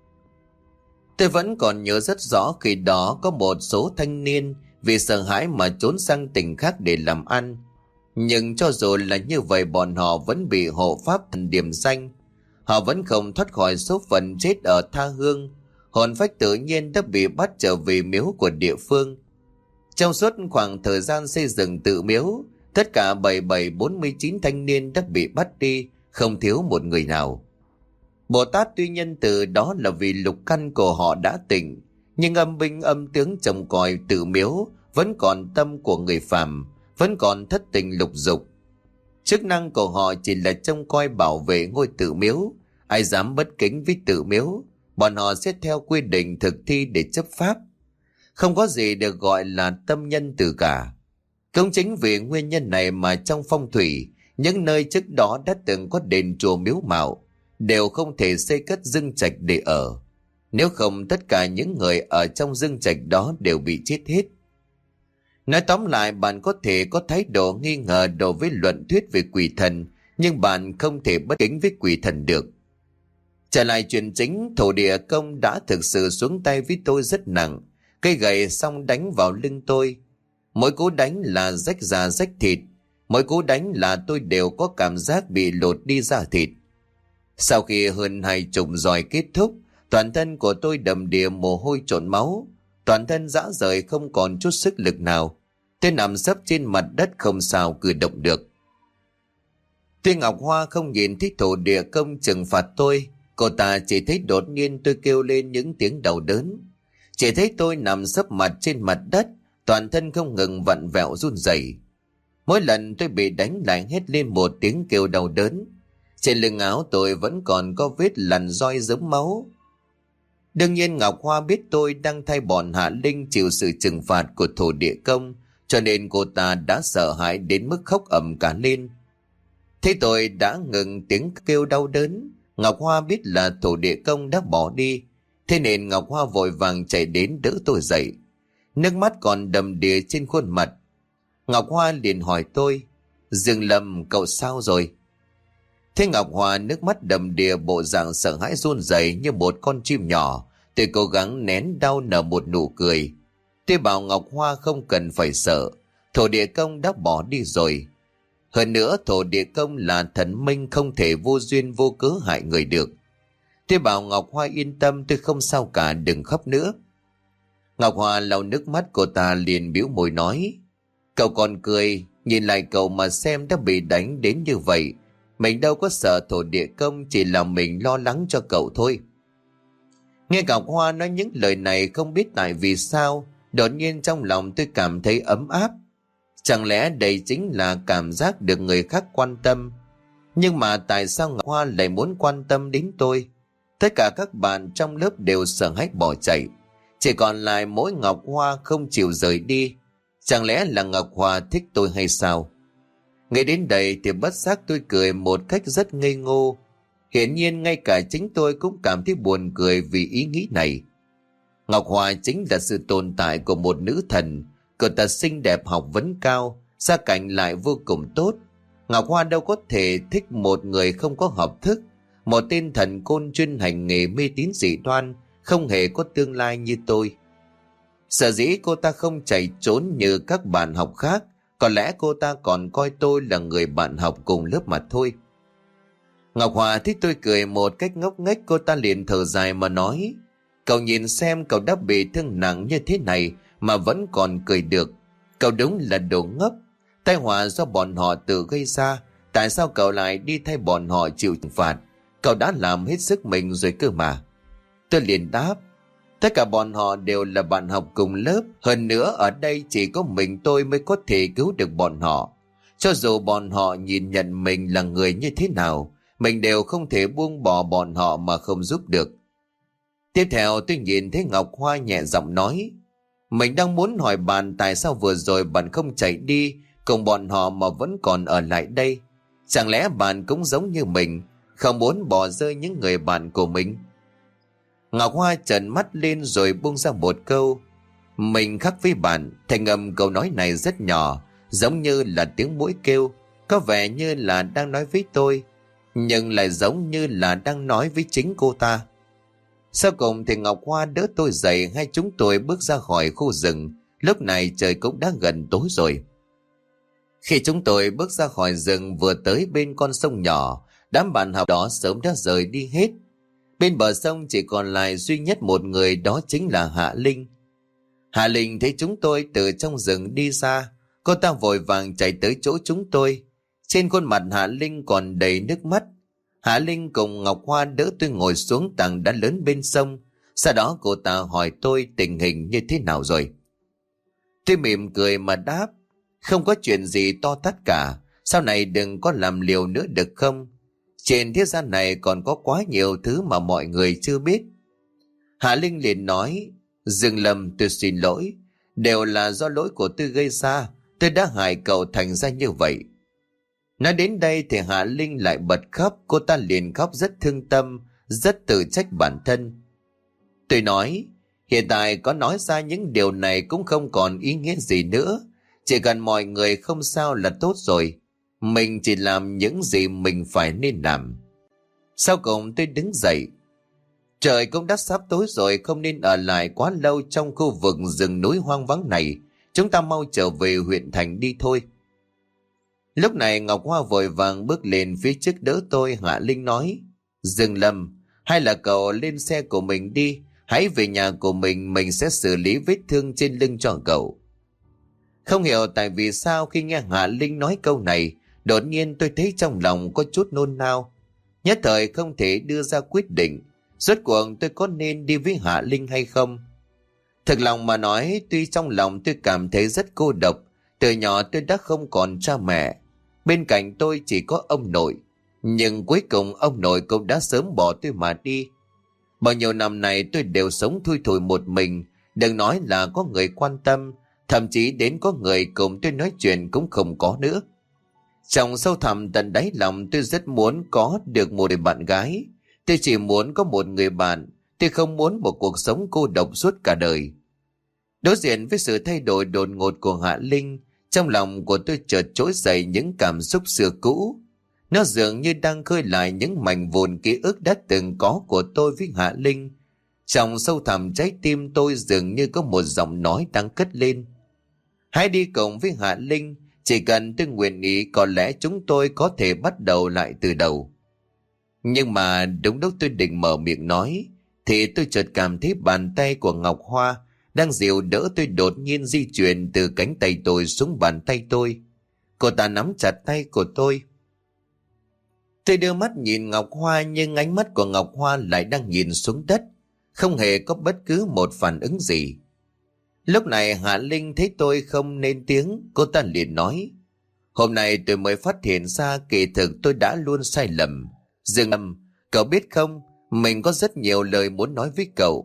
Tôi vẫn còn nhớ rất rõ khi đó có một số thanh niên vì sợ hãi mà trốn sang tỉnh khác để làm ăn. Nhưng cho dù là như vậy, bọn họ vẫn bị hộ pháp thần điểm danh. Họ vẫn không thoát khỏi số phận chết ở tha hương. Hồn phách tự nhiên đã bị bắt trở về miếu của địa phương. Trong suốt khoảng thời gian xây dựng tự miếu, tất cả bảy bảy bốn mươi chín thanh niên đã bị bắt đi, không thiếu một người nào. Bồ Tát tuy nhân từ đó là vì lục căn của họ đã tỉnh, nhưng âm binh âm tướng trông coi tự miếu vẫn còn tâm của người phàm, vẫn còn thất tình lục dục. Chức năng của họ chỉ là trông coi bảo vệ ngôi tự miếu. Ai dám bất kính với tự miếu, bọn họ sẽ theo quy định thực thi để chấp pháp. Không có gì được gọi là tâm nhân từ cả. Cũng chính vì nguyên nhân này mà trong phong thủy, những nơi trước đó đã từng có đền chùa miếu mạo đều không thể xây cất dương trạch để ở. Nếu không, tất cả những người ở trong dương trạch đó đều bị chết hết. Nói tóm lại, bạn có thể có thái độ nghi ngờ đối với luận thuyết về quỷ thần, nhưng bạn không thể bất kính với quỷ thần được. Trở lại chuyện chính, thổ địa công đã thực sự xuống tay với tôi rất nặng. Cây gậy xong đánh vào lưng tôi. Mỗi cú đánh là rách da rách thịt. Mỗi cú đánh là tôi đều có cảm giác bị lột đi da thịt. Sau khi hơn hai chục roi kết thúc, toàn thân của tôi đầm đìa mồ hôi trộn máu. Toàn thân rã rời không còn chút sức lực nào. Tôi nằm sấp trên mặt đất không sao cử động được. Tuy Ngọc Hoa không nhìn thấy thổ địa công trừng phạt tôi, cô ta chỉ thấy đột nhiên tôi kêu lên những tiếng đau đớn. Chỉ thấy tôi nằm sấp mặt trên mặt đất, toàn thân không ngừng vặn vẹo run rẩy. Mỗi lần tôi bị đánh lại hét lên một tiếng kêu đau đớn. Trên lưng áo tôi vẫn còn có vết lằn roi giống máu. Đương nhiên Ngọc Hoa biết tôi đang thay bọn Hạ Linh chịu sự trừng phạt của thổ địa công, cho nên cô ta đã sợ hãi đến mức khóc ầm cả lên. Thế tôi đã ngừng tiếng kêu đau đớn, Ngọc Hoa biết là thổ địa công đã bỏ đi, thế nên Ngọc Hoa vội vàng chạy đến đỡ tôi dậy. Nước mắt còn đầm đìa trên khuôn mặt. Ngọc Hoa liền hỏi tôi, Dương Lâm cậu sao rồi? Thế Ngọc Hoa nước mắt đầm đìa bộ dạng sợ hãi run rẩy như một con chim nhỏ. Tôi cố gắng nén đau nở một nụ cười. Tôi bảo Ngọc Hoa không cần phải sợ, thổ địa công đã bỏ đi rồi. Hơn nữa thổ địa công là thần minh, không thể vô duyên vô cớ hại người được. Tôi bảo Ngọc Hoa yên tâm, tôi không sao cả, đừng khóc nữa. Ngọc Hoa lau nước mắt, cô ta liền bĩu môi nói, cậu còn cười, nhìn lại cậu mà xem, đã bị đánh đến như vậy. Mình đâu có sợ thổ địa công, chỉ là mình lo lắng cho cậu thôi. Nghe Ngọc Hoa nói những lời này không biết tại vì sao, đột nhiên trong lòng tôi cảm thấy ấm áp. Chẳng lẽ đây chính là cảm giác được người khác quan tâm? Nhưng mà tại sao Ngọc Hoa lại muốn quan tâm đến tôi? Tất cả các bạn trong lớp đều sợ hãi bỏ chạy. Chỉ còn lại mỗi Ngọc Hoa không chịu rời đi. Chẳng lẽ là Ngọc Hoa thích tôi hay sao? Ngay đến đây thì bất giác tôi cười một cách rất ngây ngô. Hiển nhiên ngay cả chính tôi cũng cảm thấy buồn cười vì ý nghĩ này. Ngọc Hoa chính là sự tồn tại của một nữ thần. Cô ta xinh đẹp, học vấn cao, gia cảnh lại vô cùng tốt. Ngọc Hoa đâu có thể thích một người không có học thức, một tên thần côn chuyên hành nghề mê tín dị đoan, không hề có tương lai như tôi. Sở dĩ cô ta không chạy trốn như các bạn học khác, có lẽ cô ta còn coi tôi là người bạn học cùng lớp mà thôi. Ngọc Hoa thấy tôi cười một cách ngốc nghếch, cô ta liền thở dài mà nói: Cậu nhìn xem, cậu đã bị thương nặng như thế này mà vẫn còn cười được. Cậu đúng là đồ ngốc. Tai họa do bọn họ tự gây ra, tại sao cậu lại đi thay bọn họ chịu trừng phạt? Cậu đã làm hết sức mình rồi cơ mà. Tôi liền đáp: Tất cả bọn họ đều là bạn học cùng lớp. Hơn nữa ở đây chỉ có mình tôi mới có thể cứu được bọn họ. Cho dù bọn họ nhìn nhận mình là người như thế nào, mình đều không thể buông bỏ bọn họ mà không giúp được. Tiếp theo tôi nhìn thấy Ngọc Hoa nhẹ giọng nói: Mình đang muốn hỏi bạn tại sao vừa rồi bạn không chạy đi cùng bọn họ mà vẫn còn ở lại đây. Chẳng lẽ bạn cũng giống như mình, không muốn bỏ rơi những người bạn của mình? Ngọc Hoa trợn mắt lên rồi buông ra một câu: Mình khác với bạn. Thành âm câu nói này rất nhỏ, giống như là tiếng muỗi kêu, có vẻ như là đang nói với tôi, nhưng lại giống như là đang nói với chính cô ta. Sau cùng thì Ngọc Hoa đỡ tôi dậy, hai chúng tôi bước ra khỏi khu rừng. Lúc này trời cũng đã gần tối rồi. Khi chúng tôi bước ra khỏi rừng, vừa tới bên con sông nhỏ, đám bạn học đó sớm đã rời đi hết. Bên bờ sông chỉ còn lại duy nhất một người, đó chính là Hạ Linh. Hạ Linh thấy chúng tôi từ trong rừng đi ra, cô ta vội vàng chạy tới chỗ chúng tôi. Trên khuôn mặt Hạ Linh còn đầy nước mắt. Hạ Linh cùng Ngọc Hoa đỡ tôi ngồi xuống tảng đá lớn bên sông. Sau đó cô ta hỏi tôi tình hình như thế nào rồi. Tôi mỉm cười mà đáp: Không có chuyện gì to tát cả. Sau này đừng có làm liều nữa được không? Trên thế gian này còn có quá nhiều thứ mà mọi người chưa biết. Hạ Linh liền nói: Dương Lâm, tôi xin lỗi. Đều là do lỗi của tôi gây ra. Tôi đã hại cậu thành ra như vậy. Nói đến đây thì Hạ Linh lại bật khóc. Cô ta liền khóc rất thương tâm, rất tự trách bản thân. Tôi nói: Hiện tại có nói ra những điều này cũng không còn ý nghĩa gì nữa. Chỉ cần mọi người không sao là tốt rồi. Mình chỉ làm những gì mình phải nên làm. Sau cùng tôi đứng dậy. Trời cũng đã sắp tối rồi, không nên ở lại quá lâu trong khu vực rừng núi hoang vắng này. Chúng ta mau trở về huyện thành đi thôi. Lúc này Ngọc Hoa vội vàng bước lên phía trước đỡ tôi. Hạ Linh nói: Dương Lâm, hay là cậu lên xe của mình đi. Hãy về nhà của mình, mình sẽ xử lý vết thương trên lưng cho cậu. Không hiểu tại vì sao khi nghe Hạ Linh nói câu này, đột nhiên tôi thấy trong lòng có chút nôn nao. Nhất thời không thể đưa ra quyết định, rốt cuộc tôi có nên đi với Hạ Linh hay không. Thực lòng mà nói, tuy trong lòng tôi cảm thấy rất cô độc. Từ nhỏ tôi đã không còn cha mẹ, bên cạnh tôi chỉ có ông nội. Nhưng cuối cùng ông nội cũng đã sớm bỏ tôi mà đi. Bao nhiêu năm này tôi đều sống thui thủi một mình. Đừng nói là có người quan tâm, thậm chí đến có người cùng tôi nói chuyện cũng không có nữa. Trong sâu thẳm tận đáy lòng tôi rất muốn có được một người bạn gái. Tôi chỉ muốn có một người bạn. Tôi không muốn một cuộc sống cô độc suốt cả đời. Đối diện với sự thay đổi đột ngột của Hạ Linh, trong lòng của tôi chợt trỗi dậy những cảm xúc xưa cũ. Nó dường như đang khơi lại những mảnh vụn ký ức đã từng có của tôi với Hạ Linh. Trong sâu thẳm trái tim tôi dường như có một giọng nói đang cất lên: Hãy đi cùng với Hạ Linh. Chỉ cần tôi nguyện ý, có lẽ chúng tôi có thể bắt đầu lại từ đầu. Nhưng mà đúng lúc tôi định mở miệng nói, thì tôi chợt cảm thấy bàn tay của Ngọc Hoa đang dìu đỡ tôi đột nhiên di chuyển từ cánh tay tôi xuống bàn tay tôi. Cô ta nắm chặt tay của tôi. Tôi đưa mắt nhìn Ngọc Hoa, nhưng ánh mắt của Ngọc Hoa lại đang nhìn xuống đất. không hề có bất cứ một phản ứng gì. Lúc này Hạ Linh thấy tôi không nên tiếng, cô ta liền nói: "Hôm nay tôi mới phát hiện ra kỳ thực tôi đã luôn sai lầm. Dương Lâm, cậu biết không, mình có rất nhiều lời muốn nói với cậu.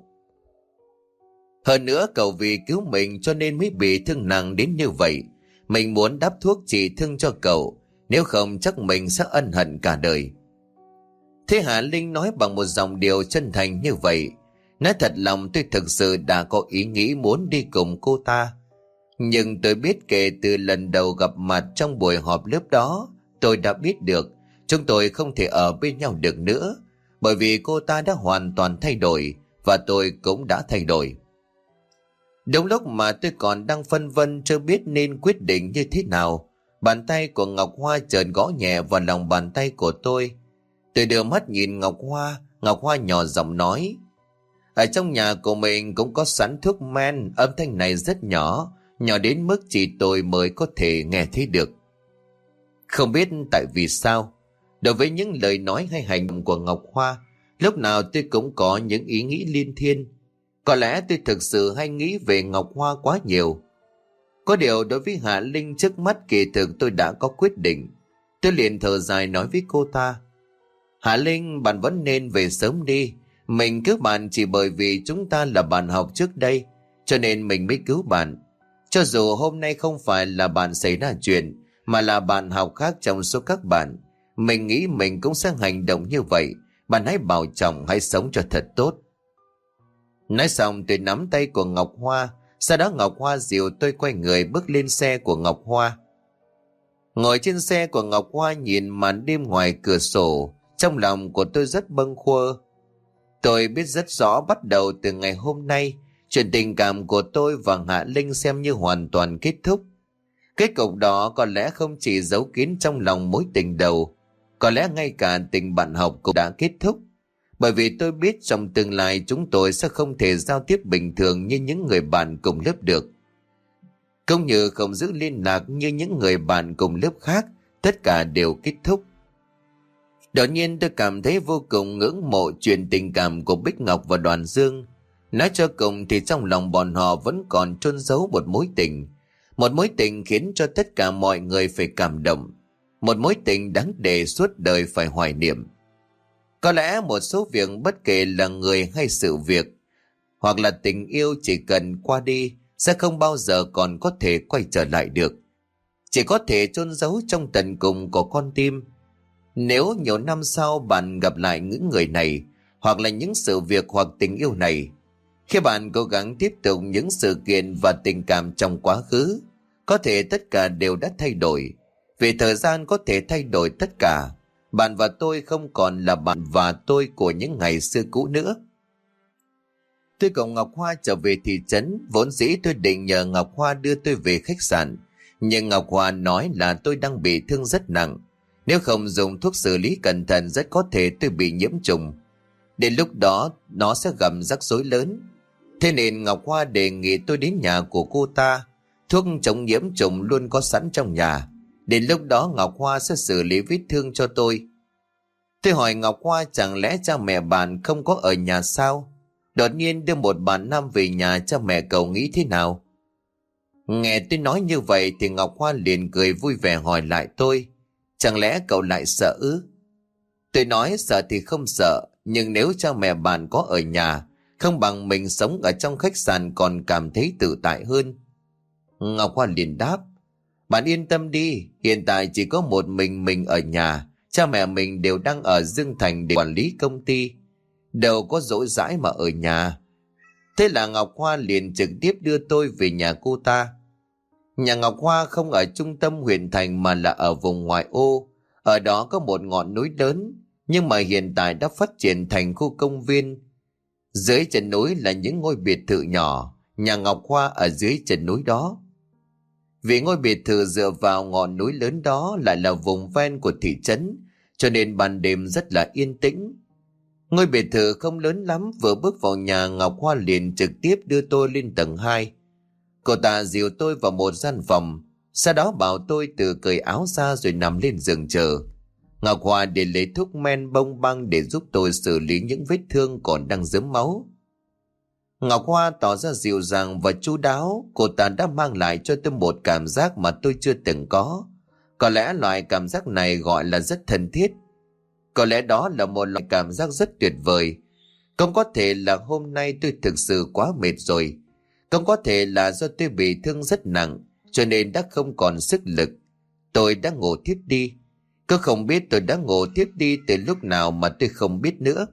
Hơn nữa cậu vì cứu mình cho nên mới bị thương nặng đến như vậy. Mình muốn đắp thuốc trị thương cho cậu, nếu không chắc mình sẽ ân hận cả đời." Thế Hạ Linh nói bằng một giọng điệu chân thành như vậy. Nói thật lòng tôi thực sự đã có ý nghĩ muốn đi cùng cô ta. Nhưng tôi biết kể từ lần đầu gặp mặt trong buổi họp lớp đó, tôi đã biết được chúng tôi không thể ở bên nhau được nữa. Bởi vì cô ta đã hoàn toàn thay đổi và tôi cũng đã thay đổi. Đúng lúc mà tôi còn đang phân vân chưa biết nên quyết định như thế nào, bàn tay của Ngọc Hoa chợt gõ nhẹ vào lòng bàn tay của tôi. Tôi đưa mắt nhìn Ngọc Hoa, Ngọc Hoa nhỏ giọng nói: "Ở trong nhà của mình cũng có sẵn thuốc men, âm thanh này rất nhỏ, nhỏ đến mức chỉ tôi mới có thể nghe thấy được." Không biết tại vì sao, đối với những lời nói hay hành động của Ngọc Hoa, lúc nào tôi cũng có những ý nghĩ liên thiên. Có lẽ tôi thực sự hay nghĩ về Ngọc Hoa quá nhiều. Có điều đối với Hạ Linh trước mắt kỳ thực tôi đã có quyết định. Tôi liền thở dài nói với cô ta: "Hạ Linh, bạn vẫn nên về sớm đi. Mình cứu bạn chỉ bởi vì chúng ta là bạn học trước đây, cho nên mình mới cứu bạn. Cho dù hôm nay không phải là bạn xảy ra chuyện, mà là bạn học khác trong số các bạn, mình nghĩ mình cũng sẽ hành động như vậy. Bạn hãy bảo trọng, hãy sống cho thật tốt." Nói xong tôi nắm tay của Ngọc Hoa. Sau đó Ngọc Hoa dìu tôi quay người bước lên xe của Ngọc Hoa. Ngồi trên xe của Ngọc Hoa nhìn màn đêm ngoài cửa sổ, trong lòng của tôi rất bâng khuâng. Tôi biết rất rõ bắt đầu từ ngày hôm nay, chuyện tình cảm của tôi và Hạ Linh xem như hoàn toàn kết thúc. Kết cục đó có lẽ không chỉ giấu kín trong lòng mối tình đầu, có lẽ ngay cả tình bạn học cũng đã kết thúc. Bởi vì tôi biết trong tương lai chúng tôi sẽ không thể giao tiếp bình thường như những người bạn cùng lớp được. Cũng như không giữ liên lạc như những người bạn cùng lớp khác, tất cả đều kết thúc. Đột nhiên tôi cảm thấy vô cùng ngưỡng mộ chuyện tình cảm của Bích Ngọc và Đoàn Dương. Nói cho cùng thì trong lòng bọn họ vẫn còn chôn giấu một mối tình. Một mối tình khiến cho tất cả mọi người phải cảm động. Một mối tình đáng để suốt đời phải hoài niệm. Có lẽ một số việc bất kể là người hay sự việc, hoặc là tình yêu chỉ cần qua đi sẽ không bao giờ còn có thể quay trở lại được. Chỉ có thể chôn giấu trong tận cùng của con tim. Nếu nhiều năm sau bạn gặp lại những người này, hoặc là những sự việc hoặc tình yêu này, khi bạn cố gắng tiếp tục những sự kiện và tình cảm trong quá khứ, có thể tất cả đều đã thay đổi. Vì thời gian có thể thay đổi tất cả. Bạn và tôi không còn là bạn và tôi của những ngày xưa cũ nữa. Tôi cùng Ngọc Hoa trở về thị trấn. Vốn dĩ tôi định nhờ Ngọc Hoa đưa tôi về khách sạn, nhưng Ngọc Hoa nói là tôi đang bị thương rất nặng. Nếu không dùng thuốc xử lý cẩn thận rất có thể tôi bị nhiễm trùng. Đến lúc đó nó sẽ gặp rắc rối lớn. Thế nên Ngọc Hoa đề nghị tôi đến nhà của cô ta. Thuốc chống nhiễm trùng luôn có sẵn trong nhà. Đến lúc đó Ngọc Hoa sẽ xử lý vết thương cho tôi. Tôi hỏi Ngọc Hoa chẳng lẽ cha mẹ bạn không có ở nhà sao? Đột nhiên đưa một bạn nam về nhà, cha mẹ cậu nghĩ thế nào? Nghe tôi nói như vậy thì Ngọc Hoa liền cười vui vẻ hỏi lại tôi: "Chẳng lẽ cậu lại sợ ư?" Tôi nói sợ thì không sợ, nhưng nếu cha mẹ bạn có ở nhà, không bằng mình sống ở trong khách sạn còn cảm thấy tự tại hơn. Ngọc Hoa liền đáp: "Bạn yên tâm đi, hiện tại chỉ có một mình mình ở nhà, cha mẹ mình đều đang ở Dương Thành để quản lý công ty, đâu có dỗi dãi mà ở nhà." Thế là Ngọc Hoa liền trực tiếp đưa tôi về nhà cô ta. Nhà Ngọc Hoa không ở trung tâm huyện thành mà là ở vùng ngoại ô. Ở đó có một ngọn núi lớn, nhưng mà hiện tại đã phát triển thành khu công viên. Dưới chân núi là những ngôi biệt thự nhỏ, nhà Ngọc Hoa ở dưới chân núi đó. Vì ngôi biệt thự dựa vào ngọn núi lớn đó lại là vùng ven của thị trấn, cho nên ban đêm rất là yên tĩnh. Ngôi biệt thự không lớn lắm, vừa bước vào nhà Ngọc Hoa liền trực tiếp đưa tôi lên tầng hai. Cô ta dìu tôi vào một gian phòng, sau đó bảo tôi tự cởi áo ra rồi nằm lên giường chờ. Ngọc Hoa để lấy thuốc men bông băng để giúp tôi xử lý những vết thương còn đang rớm máu. Ngọc Hoa tỏ ra dịu dàng và chu đáo, cô ta đã mang lại cho tôi một cảm giác mà tôi chưa từng có. Có lẽ loại cảm giác này gọi là rất thân thiết. Có lẽ đó là một loại cảm giác rất tuyệt vời. Cũng có thể là hôm nay tôi thực sự quá mệt rồi. Cũng có thể là do tôi bị thương rất nặng, cho nên đã không còn sức lực. Tôi đã ngủ thiếp đi. Cứ không biết tôi đã ngủ thiếp đi từ lúc nào mà tôi không biết nữa.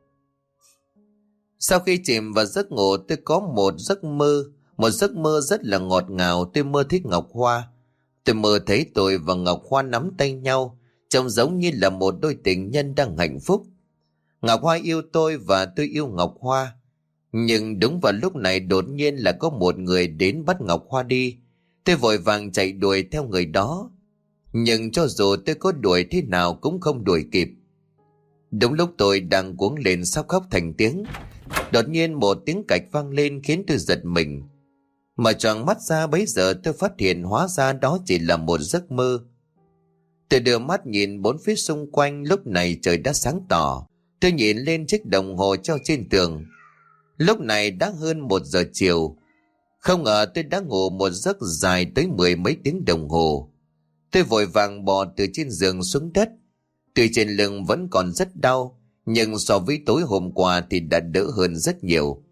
Sau khi chìm vào giấc ngủ, tôi có một giấc mơ. Một giấc mơ rất là ngọt ngào. Tôi mơ thấy Ngọc Hoa. Tôi mơ thấy tôi và Ngọc Hoa nắm tay nhau, trông giống như là một đôi tình nhân đang hạnh phúc. Ngọc Hoa yêu tôi và tôi yêu Ngọc Hoa. Nhưng đúng vào lúc này đột nhiên là có một người đến bắt Ngọc Hoa đi. Tôi vội vàng chạy đuổi theo người đó. Nhưng cho dù tôi có đuổi thế nào cũng không đuổi kịp. Đúng lúc tôi đang cuống lên sắp khóc thành tiếng, đột nhiên một tiếng cạch vang lên khiến tôi giật mình. Mở tròn mắt ra, bấy giờ tôi phát hiện hóa ra đó chỉ là một giấc mơ. Tôi đưa mắt nhìn bốn phía xung quanh, lúc này trời đã sáng tỏ. Tôi nhìn lên chiếc đồng hồ treo trên tường. Lúc này đã hơn một giờ chiều. Không ngờ tôi đã ngủ một giấc dài tới mười mấy tiếng đồng hồ. Tôi vội vàng bò từ trên giường xuống đất. Tuy trên lưng vẫn còn rất đau, nhưng so với tối hôm qua thì đã đỡ hơn rất nhiều.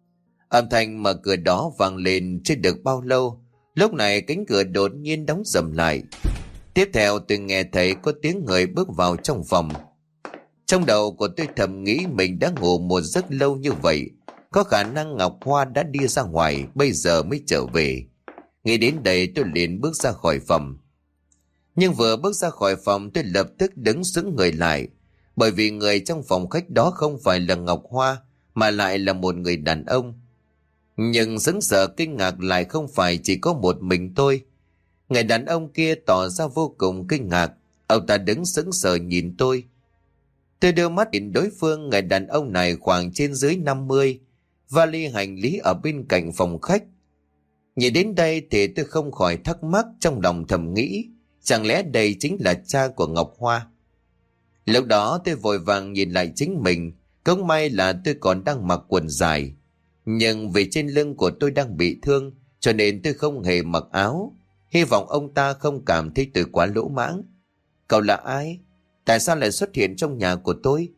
Âm thanh mở cửa đó vang lên chưa được bao lâu. Lúc này cánh cửa đột nhiên đóng sầm lại. Tiếp theo tôi nghe thấy có tiếng người bước vào trong phòng. Trong đầu của tôi thầm nghĩ mình đã ngủ một giấc lâu như vậy, có khả năng Ngọc Hoa đã đi ra ngoài, bây giờ mới trở về. Nghĩ đến đây tôi liền bước ra khỏi phòng. Nhưng vừa bước ra khỏi phòng tôi lập tức đứng sững người lại, bởi vì người trong phòng khách đó không phải là Ngọc Hoa, mà lại là một người đàn ông. Nhưng sững sờ kinh ngạc lại không phải chỉ có một mình tôi. Người đàn ông kia tỏ ra vô cùng kinh ngạc. Ông ta đứng sững sờ nhìn tôi. Tôi đưa mắt nhìn đối phương. Người đàn ông này khoảng trên dưới năm mươi, vali hành lý ở bên cạnh phòng khách. Nhìn đến đây thì tôi không khỏi thắc mắc, trong lòng thầm nghĩ, chẳng lẽ đây chính là cha của Ngọc Hoa? Lúc đó tôi vội vàng nhìn lại chính mình. Cũng may là tôi còn đang mặc quần dài, nhưng vì trên lưng của tôi đang bị thương, cho nên tôi không hề mặc áo. Hy vọng ông ta không cảm thấy tôi quá lỗ mãng. Cậu là ai? Tại sao lại xuất hiện trong nhà của tôi?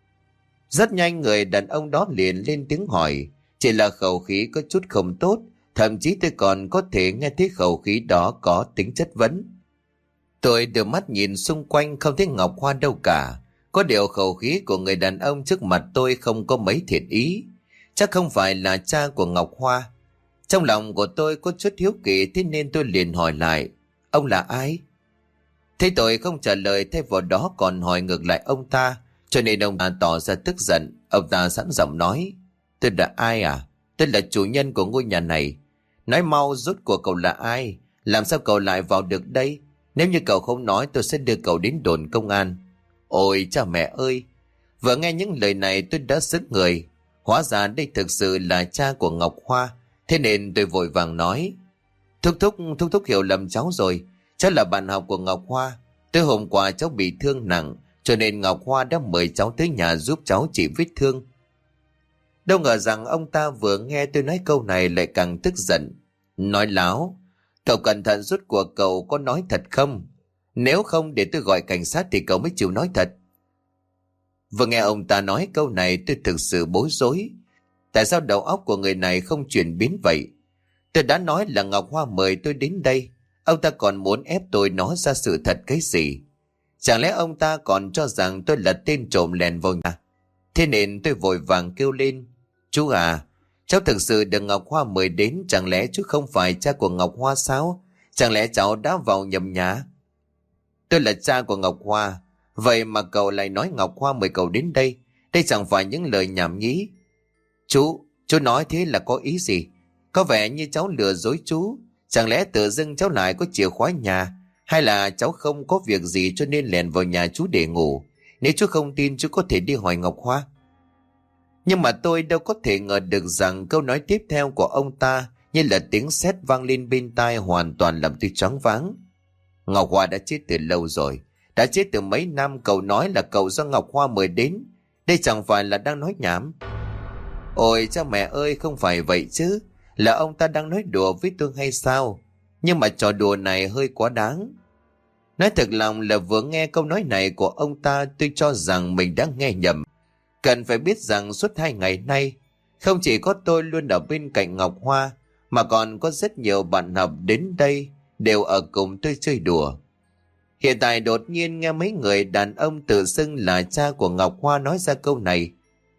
Rất nhanh người đàn ông đó liền lên tiếng hỏi. Chỉ là khẩu khí có chút không tốt, thậm chí tôi còn có thể nghe thấy khẩu khí đó có tính chất vấn. Tôi đưa mắt nhìn xung quanh không thấy Ngọc Hoa đâu cả. Có điều khẩu khí của người đàn ông trước mặt tôi không có mấy thiện ý. Chắc không phải là cha của Ngọc Hoa. Trong lòng của tôi có chút hiếu kỳ, thế nên tôi liền hỏi lại, ông là ai? Thế tôi không trả lời, thay vào đó còn hỏi ngược lại ông ta, cho nên ông ta tỏ ra tức giận. Ông ta sẵn giọng nói, tôi là ai à? Tôi là chủ nhân của ngôi nhà này. Nói mau, rốt cuộc cậu là ai? Làm sao cậu lại vào được đây? Nếu như cậu không nói tôi sẽ đưa cậu đến đồn công an. Ôi cha mẹ ơi! Vừa nghe những lời này tôi đã sững người. Hóa ra đây thực sự là cha của Ngọc Hoa. Thế nên tôi vội vàng nói, Thúc thúc, thúc thúc hiểu lầm cháu rồi. Cháu là bạn học của Ngọc Hoa. Tới hôm qua cháu bị thương nặng, cho nên Ngọc Hoa đã mời cháu tới nhà giúp cháu trị vết thương. Đâu ngờ rằng ông ta vừa nghe tôi nói câu này lại càng tức giận. Nói láo, cậu cẩn thận, rốt cuộc cậu có nói thật không? Nếu không để tôi gọi cảnh sát thì cậu mới chịu nói thật. Vừa nghe ông ta nói câu này tôi thực sự bối rối. Tại sao đầu óc của người này không chuyển biến vậy? Tôi đã nói là Ngọc Hoa mời tôi đến đây. Ông ta còn muốn ép tôi nói ra sự thật cái gì? Chẳng lẽ ông ta còn cho rằng tôi là tên trộm lèn vào nhà? Thế nên tôi vội vàng kêu lên, chú à, cháu thực sự được Ngọc Hoa mời đến. Chẳng lẽ chú không phải cha của Ngọc Hoa sao? Chẳng lẽ cháu đã vào nhầm nhà? Tôi là cha của Ngọc Hoa. Vậy mà cậu lại nói Ngọc Hoa mời cậu đến đây. Đây chẳng phải những lời nhảm nhí. Chú, chú nói thế là có ý gì? Có vẻ như cháu lừa dối chú. Chẳng lẽ tự dưng cháu lại có chìa khóa nhà? Hay là cháu không có việc gì cho nên lèn vào nhà chú để ngủ? Nếu chú không tin chú có thể đi hỏi Ngọc Hoa. Nhưng mà tôi đâu có thể ngờ được rằng câu nói tiếp theo của ông ta như là tiếng sét vang lên bên tai, hoàn toàn làm tôi choáng váng. Ngọc Hoa đã chết từ lâu rồi. Đã chết từ mấy năm. Cậu nói là cậu do Ngọc Hoa mời đến. Đây chẳng phải là đang nói nhảm. Ôi cha mẹ ơi, không phải vậy chứ. Là ông ta đang nói đùa với tôi hay sao? Nhưng mà trò đùa này hơi quá đáng. Nói thật lòng là vừa nghe câu nói này của ông ta, tôi cho rằng mình đã nghe nhầm. Cần phải biết rằng suốt hai ngày nay, không chỉ có tôi luôn ở bên cạnh Ngọc Hoa, mà còn có rất nhiều bạn học đến đây đều ở cùng tôi chơi đùa. Hiện tại đột nhiên nghe mấy người đàn ông tự xưng là cha của Ngọc Hoa nói ra câu này.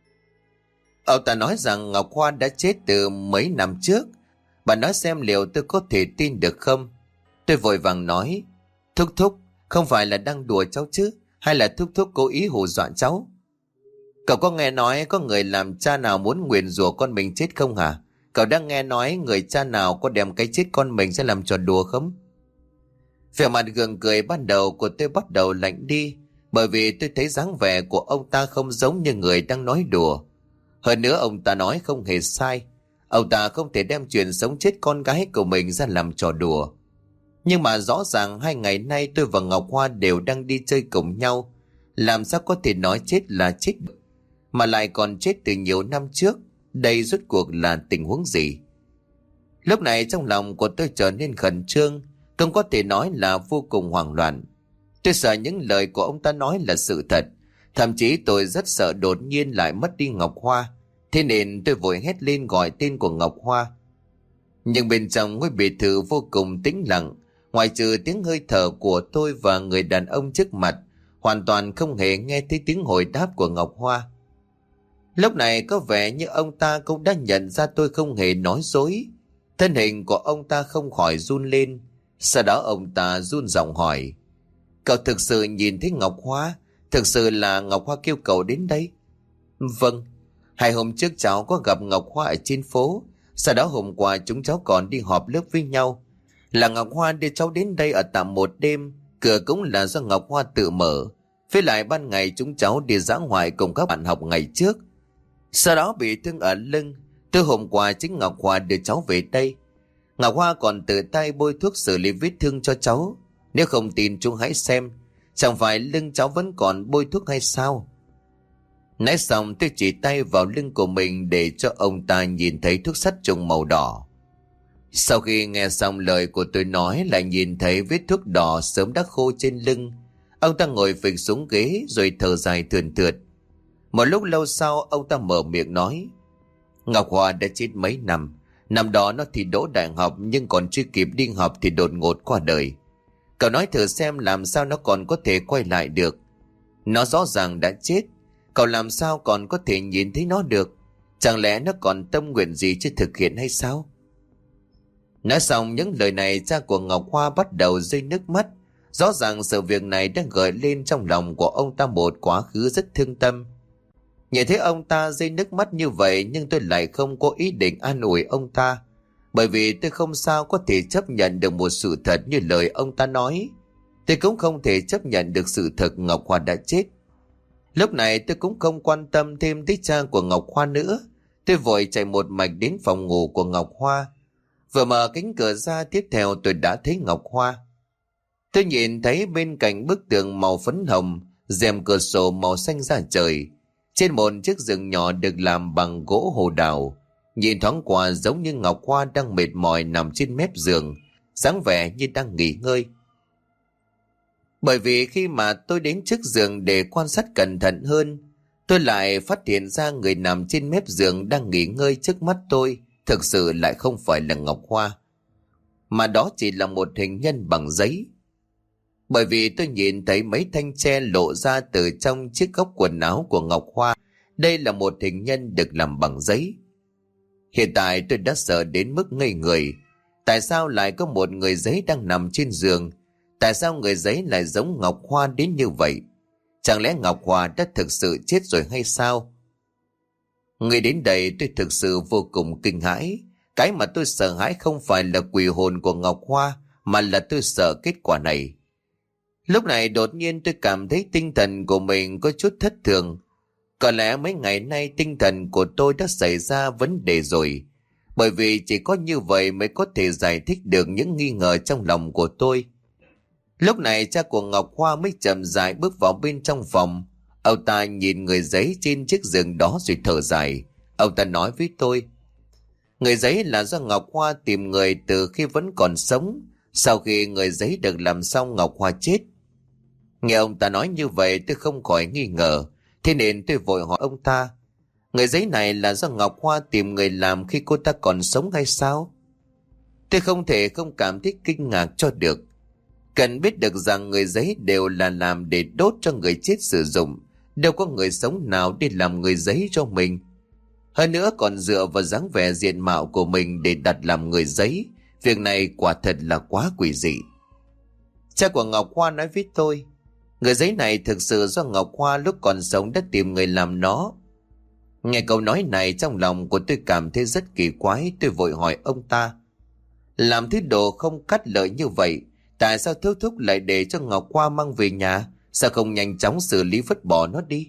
Ông ta nói rằng Ngọc Hoa đã chết từ mấy năm trước. Bà nói xem liệu tôi có thể tin được không? Tôi vội vàng nói, thúc thúc, không phải là đang đùa cháu chứ? Hay là thúc thúc cố ý hù dọa cháu? Cậu có nghe nói có người làm cha nào muốn nguyền rủa con mình chết không hả? Cậu đã nghe nói người cha nào có đem cái chết con mình sẽ làm trò đùa không? Vẻ mặt gượng cười ban đầu của tôi bắt đầu lạnh đi, bởi vì tôi thấy dáng vẻ của ông ta không giống như người đang nói đùa. Hơn nữa ông ta nói không hề sai. Ông ta không thể đem chuyện sống chết con gái của mình ra làm trò đùa. Nhưng mà rõ ràng hai ngày nay tôi và Ngọc Hoa đều đang đi chơi cùng nhau. Làm sao có thể nói chết là chết, mà lại còn chết từ nhiều năm trước? Đây rốt cuộc là tình huống gì? Lúc này trong lòng của tôi trở nên khẩn trương, không có thể nói là vô cùng hoảng loạn. Tôi sợ những lời của ông ta nói là sự thật. Thậm chí tôi rất sợ đột nhiên lại mất đi Ngọc Hoa. Thế nên tôi vội hét lên gọi tên của Ngọc Hoa. Nhưng bên trong ngôi biệt thự vô cùng tĩnh lặng, ngoại trừ tiếng hơi thở của tôi và người đàn ông trước mặt, hoàn toàn không hề nghe thấy tiếng hồi đáp của Ngọc Hoa. Lúc này có vẻ như ông ta cũng đã nhận ra tôi không hề nói dối. Thân hình của ông ta không khỏi run lên. Sau đó ông ta run giọng hỏi, cậu thực sự nhìn thấy Ngọc Hoa? Thực sự là Ngọc Hoa kêu cậu đến đây? Vâng. Hai hôm trước cháu có gặp Ngọc Hoa ở trên phố. Sau đó hôm qua chúng cháu còn đi họp lớp với nhau. Là Ngọc Hoa đưa cháu đến đây ở tạm một đêm. Cửa cũng là do Ngọc Hoa tự mở. Với lại ban ngày chúng cháu đi dã ngoại cùng các bạn học ngày trước. Sau đó bị thương ở lưng. Từ hôm qua chính Ngọc Hoa đưa cháu về đây. Ngọc Hoa còn tự tay bôi thuốc xử lý vết thương cho cháu. Nếu không tin chúng hãy xem. Chẳng phải lưng cháu vẫn còn bôi thuốc hay sao? Nói xong tôi chỉ tay vào lưng của mình để cho ông ta nhìn thấy thuốc sắt trùng màu đỏ. Sau khi nghe xong lời của tôi nói, lại nhìn thấy vết thuốc đỏ sớm đã khô trên lưng. Ông ta ngồi phịch xuống ghế rồi thở dài thườn thượt. Một lúc lâu sau ông ta mở miệng nói, Ngọc Hoa đã chết mấy năm. Năm đó nó thì đỗ đại học, nhưng còn chưa kịp đi học thì đột ngột qua đời. Cậu nói thử xem làm sao nó còn có thể quay lại được. Nó rõ ràng đã chết, cậu làm sao còn có thể nhìn thấy nó được? Chẳng lẽ nó còn tâm nguyện gì chưa thực hiện hay sao? Nói xong những lời này, cha của Ngọc Hoa bắt đầu rơi nước mắt. Rõ ràng sự việc này đang gợi lên trong lòng của ông ta một quá khứ rất thương tâm. Nhìn thấy ông ta rơi nước mắt như vậy, nhưng tôi lại không có ý định an ủi ông ta, bởi vì tôi không sao có thể chấp nhận được một sự thật như lời ông ta nói. Tôi cũng không thể chấp nhận được sự thật Ngọc Hoa đã chết. Lúc này tôi cũng không quan tâm thêm tới cha của Ngọc Hoa nữa. Tôi vội chạy một mạch đến phòng ngủ của Ngọc Hoa. Vừa mở cánh cửa ra, tiếp theo tôi đã thấy Ngọc Hoa. Tôi nhìn thấy bên cạnh bức tường màu phấn hồng, rèm cửa sổ màu xanh da trời, trên một chiếc giường nhỏ được làm bằng gỗ hồ đào. Nhìn thoáng qua giống như Ngọc Hoa đang mệt mỏi nằm trên mép giường, dáng vẻ như đang nghỉ ngơi. Bởi vì khi mà tôi đến trước giường để quan sát cẩn thận hơn, tôi lại phát hiện ra người nằm trên mép giường đang nghỉ ngơi trước mắt tôi thực sự lại không phải là Ngọc Hoa, mà đó chỉ là một hình nhân bằng giấy. Bởi vì tôi nhìn thấy mấy thanh tre lộ ra từ trong chiếc góc quần áo của Ngọc Hoa. Đây là một hình nhân được làm bằng giấy. Hiện tại tôi đã sợ đến mức ngây người. Tại sao lại có một người giấy đang nằm trên giường? Tại sao người giấy lại giống Ngọc Hoa đến như vậy? Chẳng lẽ Ngọc Hoa đã thực sự chết rồi hay sao? Người đến đây tôi thực sự vô cùng kinh hãi. Cái mà tôi sợ hãi không phải là quỷ hồn của Ngọc Hoa, mà là tôi sợ kết quả này. Lúc này đột nhiên tôi cảm thấy tinh thần của mình có chút thất thường. Có lẽ mấy ngày nay tinh thần của tôi đã xảy ra vấn đề rồi. Bởi vì chỉ có như vậy mới có thể giải thích được những nghi ngờ trong lòng của tôi. Lúc này cha của Ngọc Hoa mới chậm rãi bước vào bên trong phòng. Ông ta nhìn người giấy trên chiếc giường đó rồi thở dài. Ông ta nói với tôi, người giấy là do Ngọc Hoa tìm người từ khi vẫn còn sống. Sau khi người giấy được làm xong, Ngọc Hoa chết. Nghe ông ta nói như vậy tôi không khỏi nghi ngờ. Thế nên tôi vội hỏi ông ta, người giấy này là do Ngọc Hoa tìm người làm khi cô ta còn sống hay sao? Tôi không thể không cảm thấy kinh ngạc cho được. Cần biết được rằng người giấy đều là làm để đốt cho người chết sử dụng. Đâu có người sống nào đi làm người giấy cho mình. Hơn nữa còn dựa vào dáng vẻ diện mạo của mình để đặt làm người giấy. Việc này quả thật là quá quỷ dị. Cha của Ngọc Hoa nói với tôi, người giấy này thực sự do Ngọc Hoa lúc còn sống đã tìm người làm nó. Nghe câu nói này trong lòng của tôi cảm thấy rất kỳ quái. Tôi vội hỏi ông ta, làm thứ đồ không cắt lợi như vậy, tại sao Thúc Thúc lại để cho Ngọc Hoa mang về nhà? Sao không nhanh chóng xử lý vứt bỏ nó đi?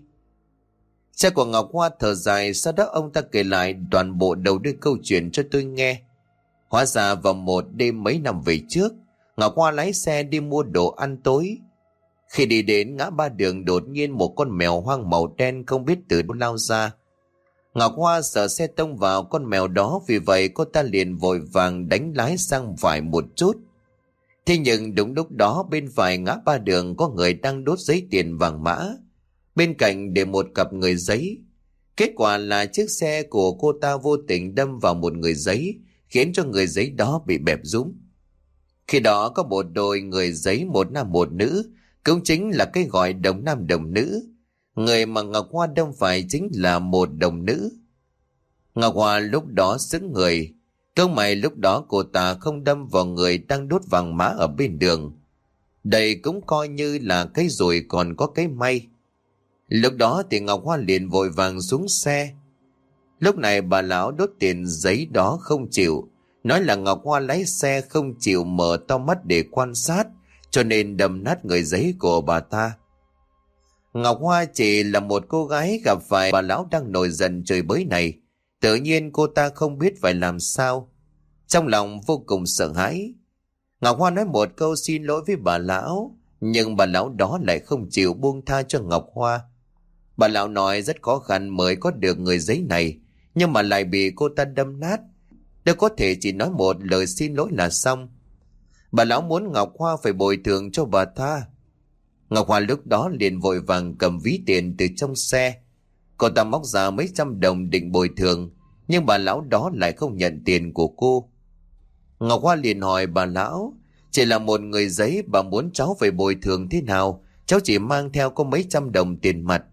Cha của Ngọc Hoa thở dài, sau đó ông ta kể lại toàn bộ đầu đuôi câu chuyện cho tôi nghe. Hóa ra vào một đêm mấy năm về trước, Ngọc Hoa lái xe đi mua đồ ăn tối. Khi đi đến ngã ba đường, đột nhiên một con mèo hoang màu đen không biết từ đâu lao ra. Ngọc Hoa sợ xe tông vào con mèo đó, vì vậy cô ta liền vội vàng đánh lái sang phải một chút. Thế nhưng đúng lúc đó bên phải ngã ba đường có người đang đốt giấy tiền vàng mã. Bên cạnh để một cặp người giấy. Kết quả là chiếc xe của cô ta vô tình đâm vào một người giấy, khiến cho người giấy đó bị bẹp rúm. Khi đó có một đôi người giấy, một nam một nữ, cũng chính là cái gọi đồng nam đồng nữ. Người mà Ngọc Hoa đâm phải chính là một đồng nữ. Ngọc Hoa lúc đó sững người. Câu mày lúc đó cô ta không đâm vào người đang đốt vàng mã ở bên đường. Đây cũng coi như là cái rủi còn có cái may. Lúc đó thì Ngọc Hoa liền vội vàng xuống xe. Lúc này bà lão đốt tiền giấy đó không chịu, nói là Ngọc Hoa lái xe không chịu mở to mắt để quan sát, cho nên đâm nát người giấy của bà ta. Ngọc Hoa chỉ là một cô gái gặp phải bà lão đang nổi giận chửi bới này. Tự nhiên cô ta không biết phải làm sao. Trong lòng vô cùng sợ hãi. Ngọc Hoa nói một câu xin lỗi với bà lão, nhưng bà lão đó lại không chịu buông tha cho Ngọc Hoa. Bà lão nói rất khó khăn mới có được người giấy này, nhưng mà lại bị cô ta đâm nát. Đâu có thể chỉ nói một lời xin lỗi là xong. Bà lão muốn Ngọc Hoa phải bồi thường cho bà ta. Ngọc Hoa lúc đó liền vội vàng cầm ví tiền từ trong xe. Cô ta móc ra mấy trăm đồng định bồi thường, nhưng bà lão đó lại không nhận tiền của cô. Ngọc Hoa liền hỏi bà lão, chỉ là một người giấy, bà muốn cháu phải bồi thường thế nào? Cháu chỉ mang theo có mấy trăm đồng tiền mặt.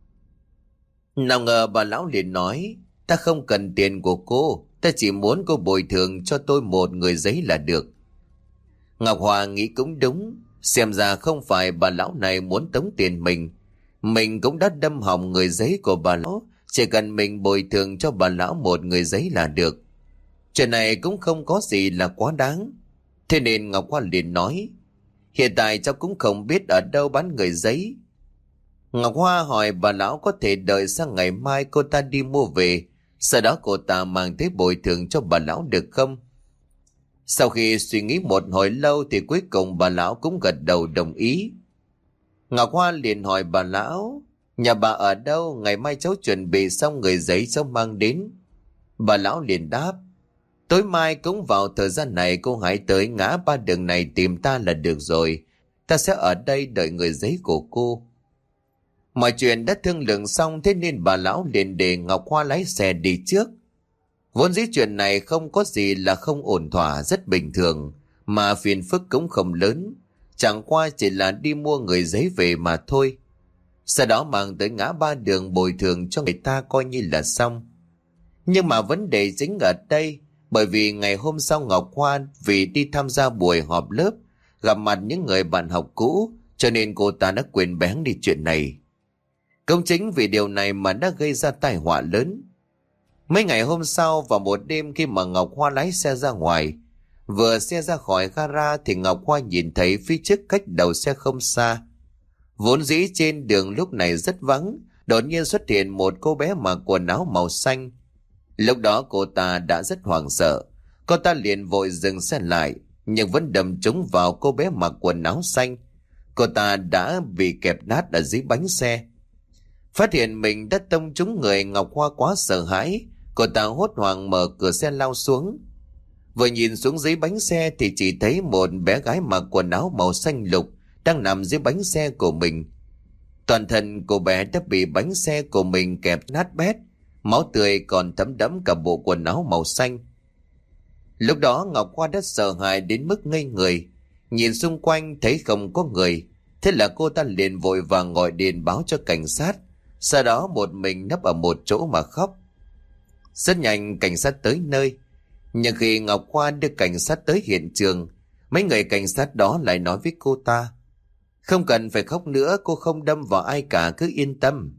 Nào ngờ bà lão liền nói, ta không cần tiền của cô, ta chỉ muốn cô bồi thường cho tôi một người giấy là được. Ngọc Hoa nghĩ cũng đúng, xem ra không phải bà lão này muốn tống tiền mình. Mình cũng đã đâm hỏng người giấy của bà lão, chỉ cần mình bồi thường cho bà lão một người giấy là được. Chuyện này cũng không có gì là quá đáng. Thế nên Ngọc Hoa liền nói, hiện tại cháu cũng không biết ở đâu bán người giấy. Ngọc Hoa hỏi bà lão có thể đợi sang ngày mai cô ta đi mua về, sau đó cô ta mang tới bồi thường cho bà lão được không? Sau khi suy nghĩ một hồi lâu thì cuối cùng bà lão cũng gật đầu đồng ý. Ngọc Hoa liền hỏi bà lão, nhà bà ở đâu, ngày mai cháu chuẩn bị xong người giấy cháu mang đến. Bà lão liền đáp, tối mai cũng vào thời gian này cô hãy tới ngã ba đường này tìm ta là được rồi. Ta sẽ ở đây đợi người giấy của cô. Mọi chuyện đã thương lượng xong, thế nên bà lão liền để Ngọc Hoa lái xe đi trước. Vốn dĩ chuyện này không có gì là không ổn thỏa, rất bình thường, mà phiền phức cũng không lớn. Chẳng qua chỉ là đi mua người giấy về mà thôi. Sau đó mang tới ngã ba đường bồi thường cho người ta coi như là xong. Nhưng mà vấn đề chính ở đây, bởi vì ngày hôm sau Ngọc Hoa vì đi tham gia buổi họp lớp, gặp mặt những người bạn học cũ, cho nên cô ta đã quên bén đi chuyện này. Cũng chính vì điều này mà đã gây ra tai họa lớn. Mấy ngày hôm sau, vào một đêm khi mà Ngọc Hoa lái xe ra ngoài, vừa xe ra khỏi gara thì Ngọc Hoa nhìn thấy phía trước cách đầu xe không xa. Vốn dĩ trên đường lúc này rất vắng, đột nhiên xuất hiện một cô bé mặc quần áo màu xanh. Lúc đó cô ta đã rất hoảng sợ, cô ta liền vội dừng xe lại, nhưng vẫn đâm trúng vào cô bé mặc quần áo xanh. Cô ta đã bị kẹp nát ở dưới bánh xe. Phát hiện mình đã tông trúng người, Ngọc Hoa quá sợ hãi, Cô ta hốt hoảng mở cửa xe lao xuống. Vừa nhìn xuống dưới bánh xe thì chỉ thấy một bé gái mặc quần áo màu xanh lục đang nằm dưới bánh xe của mình. Toàn thân cô bé đã bị bánh xe của mình kẹp nát bét, máu tươi còn thấm đẫm cả bộ quần áo màu xanh. Lúc đó Ngọc Hoa đã sợ hãi đến mức ngây người, nhìn xung quanh thấy không có người. Thế là cô ta liền vội vàng gọi điện báo cho cảnh sát, sau đó một mình nấp ở một chỗ mà khóc. Rất nhanh cảnh sát tới nơi, nhưng khi Ngọc Hoa đưa cảnh sát tới hiện trường, mấy người cảnh sát đó lại nói với cô ta: "Không cần phải khóc nữa, cô không đâm vào ai cả, cứ yên tâm."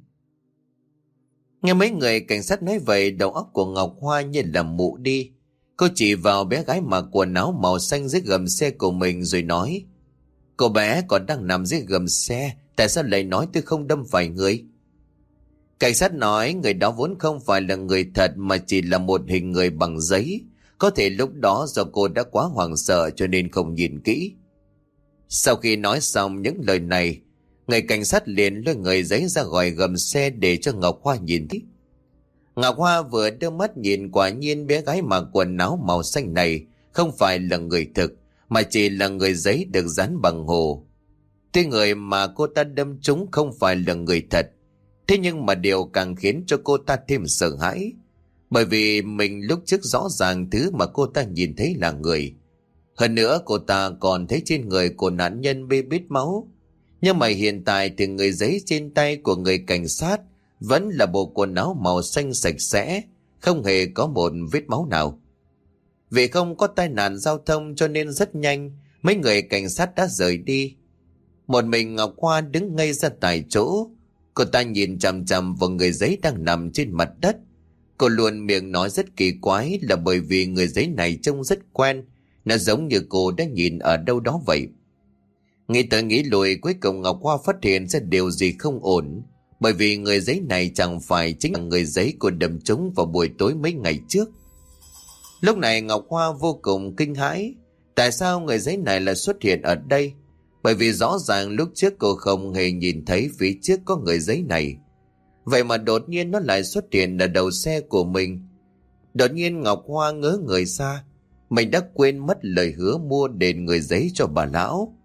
Nghe mấy người cảnh sát nói vậy, đầu óc của Ngọc Hoa như là mụ đi. Cô chỉ vào bé gái mặc quần áo màu xanh dưới gầm xe của mình rồi nói: "Cô bé còn đang nằm dưới gầm xe, tại sao lại nói tôi không đâm phải người?" Cảnh sát nói người đó vốn không phải là người thật mà chỉ là một hình người bằng giấy. Có thể lúc đó do cô đã quá hoảng sợ cho nên không nhìn kỹ. Sau khi nói xong những lời này, người cảnh sát liền lôi người giấy ra khỏi gầm xe để cho Ngọc Hoa nhìn thấy. Ngọc Hoa vừa đưa mắt nhìn, quả nhiên bé gái mặc quần áo màu xanh này không phải là người thực, mà chỉ là người giấy được dán bằng hồ. Tuy người mà cô ta đâm trúng không phải là người thật, thế nhưng mà điều càng khiến cho cô ta thêm sợ hãi, bởi vì mình lúc trước rõ ràng thứ mà cô ta nhìn thấy là người. Hơn nữa cô ta còn thấy trên người của nạn nhân bê bết máu. Nhưng mà hiện tại thì người giấy trên tay của người cảnh sát vẫn là bộ quần áo màu xanh sạch sẽ, không hề có một vết máu nào. Vì không có tai nạn giao thông cho nên rất nhanh mấy người cảnh sát đã rời đi. Một mình Ngọc Hoa đứng ngây ra tại chỗ. Cô ta nhìn chằm chằm vào người giấy đang nằm trên mặt đất. Cô luôn miệng nói rất kỳ quái là bởi vì người giấy này trông rất quen, nó giống như cô đã nhìn ở đâu đó vậy. Nghĩ tới nghĩ lui, cuối cùng Ngọc Hoa phát hiện ra điều gì không ổn, bởi vì người giấy này chẳng phải chính là người giấy cô đâm trúng vào buổi tối mấy ngày trước. Lúc này Ngọc Hoa vô cùng kinh hãi, tại sao người giấy này lại xuất hiện ở đây? Bởi vì rõ ràng lúc trước cô không hề nhìn thấy phía trước có người giấy này. Vậy mà đột nhiên nó lại xuất hiện ở đầu xe của mình. Đột nhiên Ngọc Hoa ngớ người ra, mình đã quên mất lời hứa mua đền người giấy cho bà lão.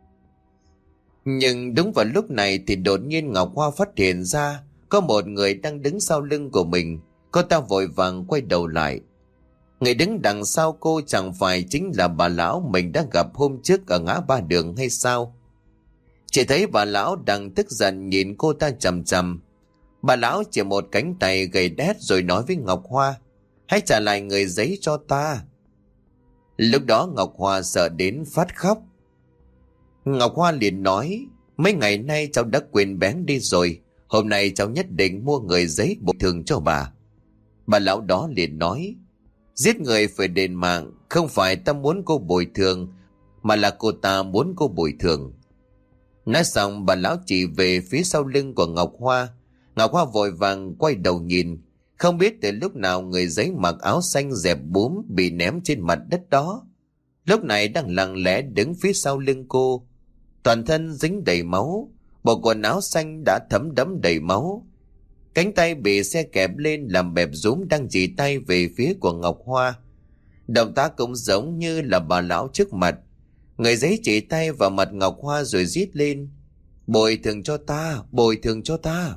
Nhưng đúng vào lúc này thì đột nhiên Ngọc Hoa phát hiện ra có một người đang đứng sau lưng của mình. Cô ta vội vàng quay đầu lại. Người đứng đằng sau cô chẳng phải chính là bà lão mình đã gặp hôm trước ở ngã ba đường hay sao? Chỉ thấy bà lão đang tức giận nhìn cô ta chằm chằm. Bà lão chỉ một cánh tay gầy đét rồi nói với Ngọc Hoa: "Hãy trả lại người giấy cho ta." Lúc đó Ngọc Hoa sợ đến phát khóc. Ngọc Hoa liền nói: "Mấy ngày nay cháu đã quên bén đi rồi, hôm nay cháu nhất định mua người giấy bồi thường cho bà." Bà lão đó liền nói: "Giết người phải đền mạng, không phải ta muốn cô bồi thường, mà là cô ta muốn cô bồi thường." Nói xong bà lão chỉ về phía sau lưng của Ngọc Hoa. Ngọc Hoa vội vàng quay đầu nhìn, không biết từ lúc nào người giấy mặc áo xanh dẹp búm bị ném trên mặt đất đó lúc này đang lặng lẽ đứng phía sau lưng cô. Toàn thân dính đầy máu, bộ quần áo xanh đã thấm đẫm đầy máu. Cánh tay bị xe kẹp lên làm bẹp rúm đang chỉ tay về phía của Ngọc Hoa. Động tác cũng giống như là bà lão trước mặt. Người giấy chỉ tay vào mặt Ngọc Hoa rồi rít lên: "Bồi thường cho ta, bồi thường cho ta."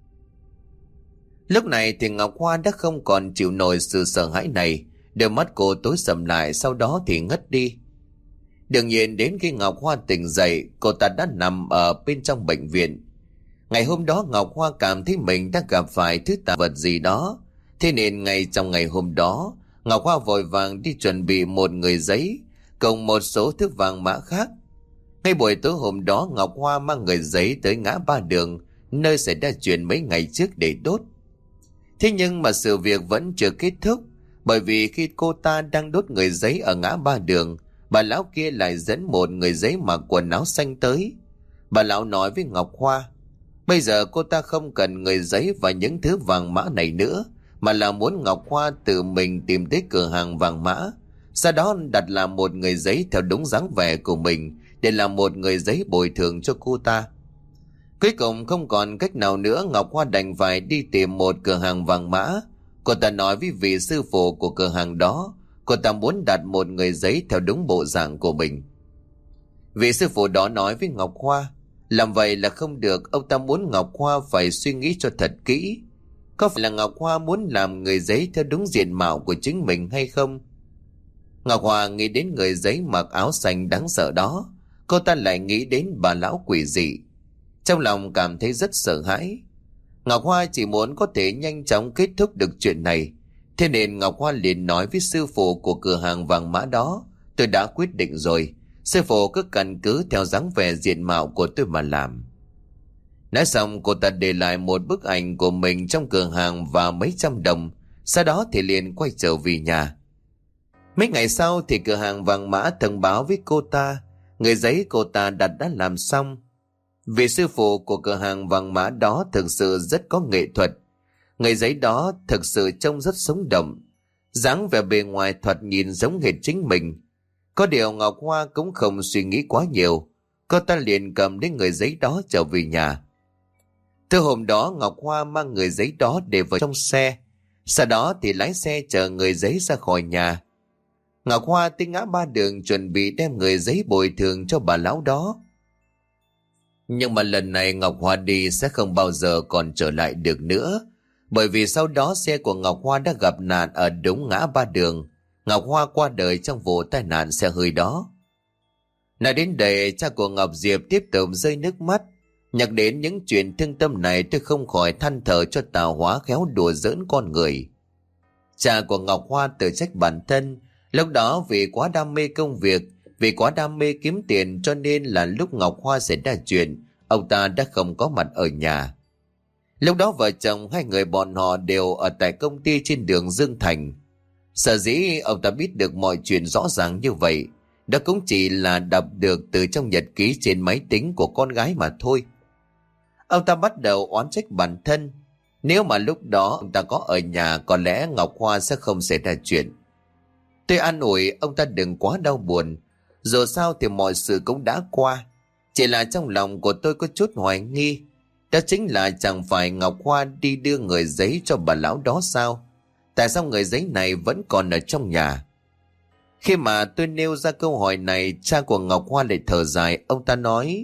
Lúc này thì Ngọc Hoa đã không còn chịu nổi sự sợ hãi này, đôi mắt cô tối sầm lại, sau đó thì ngất đi. Đương nhiên đến khi Ngọc Hoa tỉnh dậy, cô ta đã nằm ở bên trong bệnh viện. Ngày hôm đó Ngọc Hoa cảm thấy mình đã gặp phải thứ tà vật gì đó, thế nên ngay trong ngày hôm đó Ngọc Hoa vội vàng đi chuẩn bị một người giấy cùng một số thứ vàng mã khác. Ngay buổi tối hôm đó Ngọc Hoa mang người giấy tới ngã ba đường, nơi xảy ra chuyện mấy ngày trước để đốt. Thế nhưng mà sự việc vẫn chưa kết thúc, bởi vì khi cô ta đang đốt người giấy ở ngã ba đường, bà lão kia lại dẫn một người giấy mặc quần áo xanh tới. Bà lão nói với Ngọc Hoa: "Bây giờ cô ta không cần người giấy và những thứ vàng mã này nữa, mà là muốn Ngọc Hoa tự mình tìm tới cửa hàng vàng mã, sau đó đặt làm một người giấy theo đúng dáng vẻ của mình để làm một người giấy bồi thường cho cô ta." Cuối cùng không còn cách nào nữa, Ngọc Hoa đành phải đi tìm một cửa hàng vàng mã. Cô Cô ta nói với vị sư phụ của cửa hàng đó, cô ta muốn đặt một người giấy theo đúng bộ dạng của mình. Vị sư phụ đó nói với Ngọc Hoa, làm vậy là không được, ông ta muốn Ngọc Hoa phải suy nghĩ cho thật kỹ. Có phải là Ngọc Hoa muốn làm người giấy theo đúng diện mạo của chính mình hay không? Ngọc Hoa nghĩ đến người giấy mặc áo xanh đáng sợ đó, cô ta lại nghĩ đến bà lão quỷ dị. Trong lòng cảm thấy rất sợ hãi. Ngọc Hoa chỉ muốn có thể nhanh chóng kết thúc được chuyện này. Thế nên Ngọc Hoa liền nói với sư phụ của cửa hàng vàng mã đó, tôi đã quyết định rồi, sư phụ cứ căn cứ theo dáng vẻ diện mạo của tôi mà làm. Nói xong cô ta để lại một bức ảnh của mình trong cửa hàng và mấy trăm đồng, sau đó thì liền quay trở về nhà. Mấy ngày sau thì cửa hàng vàng mã thông báo với cô ta, người giấy cô ta đặt đã làm xong. Vị sư phụ của cửa hàng vàng mã đó thực sự rất có nghệ thuật. Người giấy đó thực sự trông rất sống động, dáng vẻ bề ngoài thoạt nhìn giống hệt chính mình. Có điều Ngọc Hoa cũng không suy nghĩ quá nhiều, cô ta liền cầm đến người giấy đó trở về nhà. Từ hôm đó Ngọc Hoa mang người giấy đó để vào trong xe, sau đó thì lái xe chở người giấy ra khỏi nhà. Ngọc Hoa tới ngã ba đường chuẩn bị đem người giấy bồi thường cho bà lão đó. Nhưng mà lần này Ngọc Hoa đi sẽ không bao giờ còn trở lại được nữa, bởi vì sau đó xe của Ngọc Hoa đã gặp nạn ở đúng ngã ba đường. Ngọc Hoa qua đời trong vụ tai nạn xe hơi đó. Nói đến đây, cha của Ngọc Diệp tiếp tục rơi nước mắt. Nhắc đến những chuyện thương tâm này, tôi không khỏi than thở cho Tào Hóa khéo đùa giỡn con người. Cha của Ngọc Hoa tự trách bản thân, lúc đó vì quá đam mê công việc, vì quá đam mê kiếm tiền, cho nên là lúc Ngọc Hoa xảy ra chuyện, ông ta đã không có mặt ở nhà. Lúc đó vợ chồng hai người bọn họ đều ở tại công ty trên đường Dương Thành. Sở dĩ ông ta biết được mọi chuyện rõ ràng như vậy, đó cũng chỉ là đọc được từ trong nhật ký trên máy tính của con gái mà thôi. Ông ta bắt đầu oán trách bản thân. Nếu mà lúc đó ông ta có ở nhà, có lẽ Ngọc Hoa sẽ không xảy ra chuyện. Tôi an ủi ông ta đừng quá đau buồn, dù sao thì mọi sự cũng đã qua. Chỉ là trong lòng của tôi có chút hoài nghi, đó chính là chẳng phải Ngọc Hoa đi đưa người giấy cho bà lão đó sao? Tại sao người giấy này vẫn còn ở trong nhà? Khi mà tôi nêu ra câu hỏi này, cha của Ngọc Hoa lại thở dài. Ông ta nói,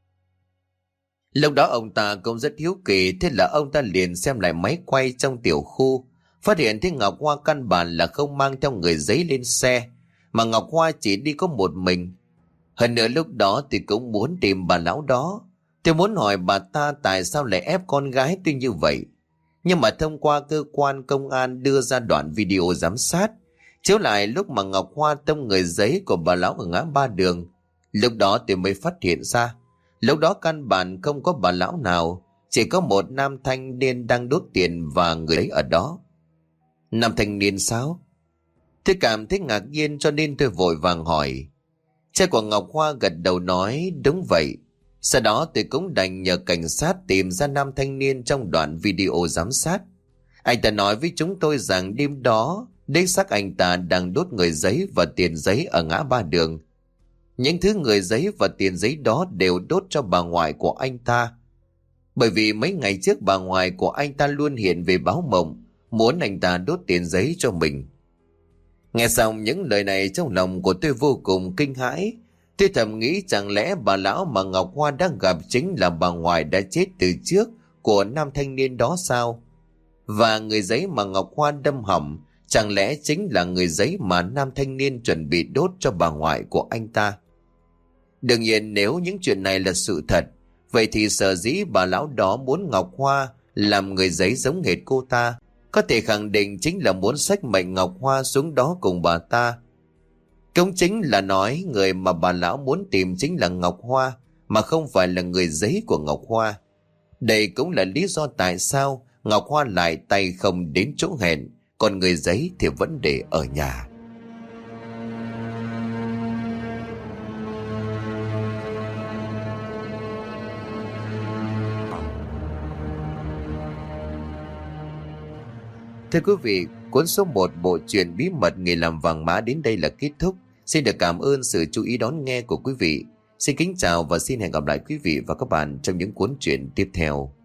lúc đó ông ta cũng rất hiếu kỳ, thế là ông ta liền xem lại máy quay trong tiểu khu, phát hiện thấy Ngọc Hoa căn bản là không mang theo người giấy lên xe, mà Ngọc Hoa chỉ đi có một mình. Hơn nữa lúc đó thì cũng muốn tìm bà lão đó. Tôi muốn hỏi bà ta tại sao lại ép con gái tôi như vậy. Nhưng mà thông qua cơ quan công an đưa ra đoạn video giám sát, chiếu lại lúc mà Ngọc Hoa tông người giấy của bà lão ở ngã ba đường. Lúc đó tôi mới phát hiện ra, lúc đó căn bản không có bà lão nào, chỉ có một nam thanh niên đang đốt tiền và người ấy ở đó. Nam thanh niên sao? Tôi cảm thấy ngạc nhiên cho nên tôi vội vàng hỏi. Cha của Ngọc Hoa gật đầu nói đúng vậy. Sau đó tôi cũng đành nhờ cảnh sát tìm ra nam thanh niên trong đoạn video giám sát. Anh ta nói với chúng tôi rằng đêm đó đích xác anh ta đang đốt người giấy và tiền giấy ở ngã ba đường. Những thứ người giấy và tiền giấy đó đều đốt cho bà ngoại của anh ta. Bởi vì mấy ngày trước bà ngoại của anh ta luôn hiện về báo mộng, muốn anh ta đốt tiền giấy cho mình. Nghe xong những lời này, trong lòng của tôi vô cùng kinh hãi. Tôi thầm nghĩ chẳng lẽ bà lão mà Ngọc Hoa đang gặp chính là bà ngoại đã chết từ trước của nam thanh niên đó sao? Và người giấy mà Ngọc Hoa đâm hỏng chẳng lẽ chính là người giấy mà nam thanh niên chuẩn bị đốt cho bà ngoại của anh ta? Đương nhiên nếu những chuyện này là sự thật, vậy thì sở dĩ bà lão đó muốn Ngọc Hoa làm người giấy giống hệt cô ta, có thể khẳng định chính là muốn xách mệnh Ngọc Hoa xuống đó cùng bà ta. Cũng chính là nói người mà bà lão muốn tìm chính là Ngọc Hoa, mà không phải là người giấy của Ngọc Hoa. Đây cũng là lý do tại sao Ngọc Hoa lại tay không đến chỗ hẹn, còn người giấy thì vẫn để ở nhà. Thưa quý vị, cuốn số một bộ truyện Bí mật nghề làm vàng mã đến đây là kết thúc. Xin được cảm ơn sự chú ý đón nghe của quý vị. Xin kính chào và xin hẹn gặp lại quý vị và các bạn trong những cuốn truyện tiếp theo.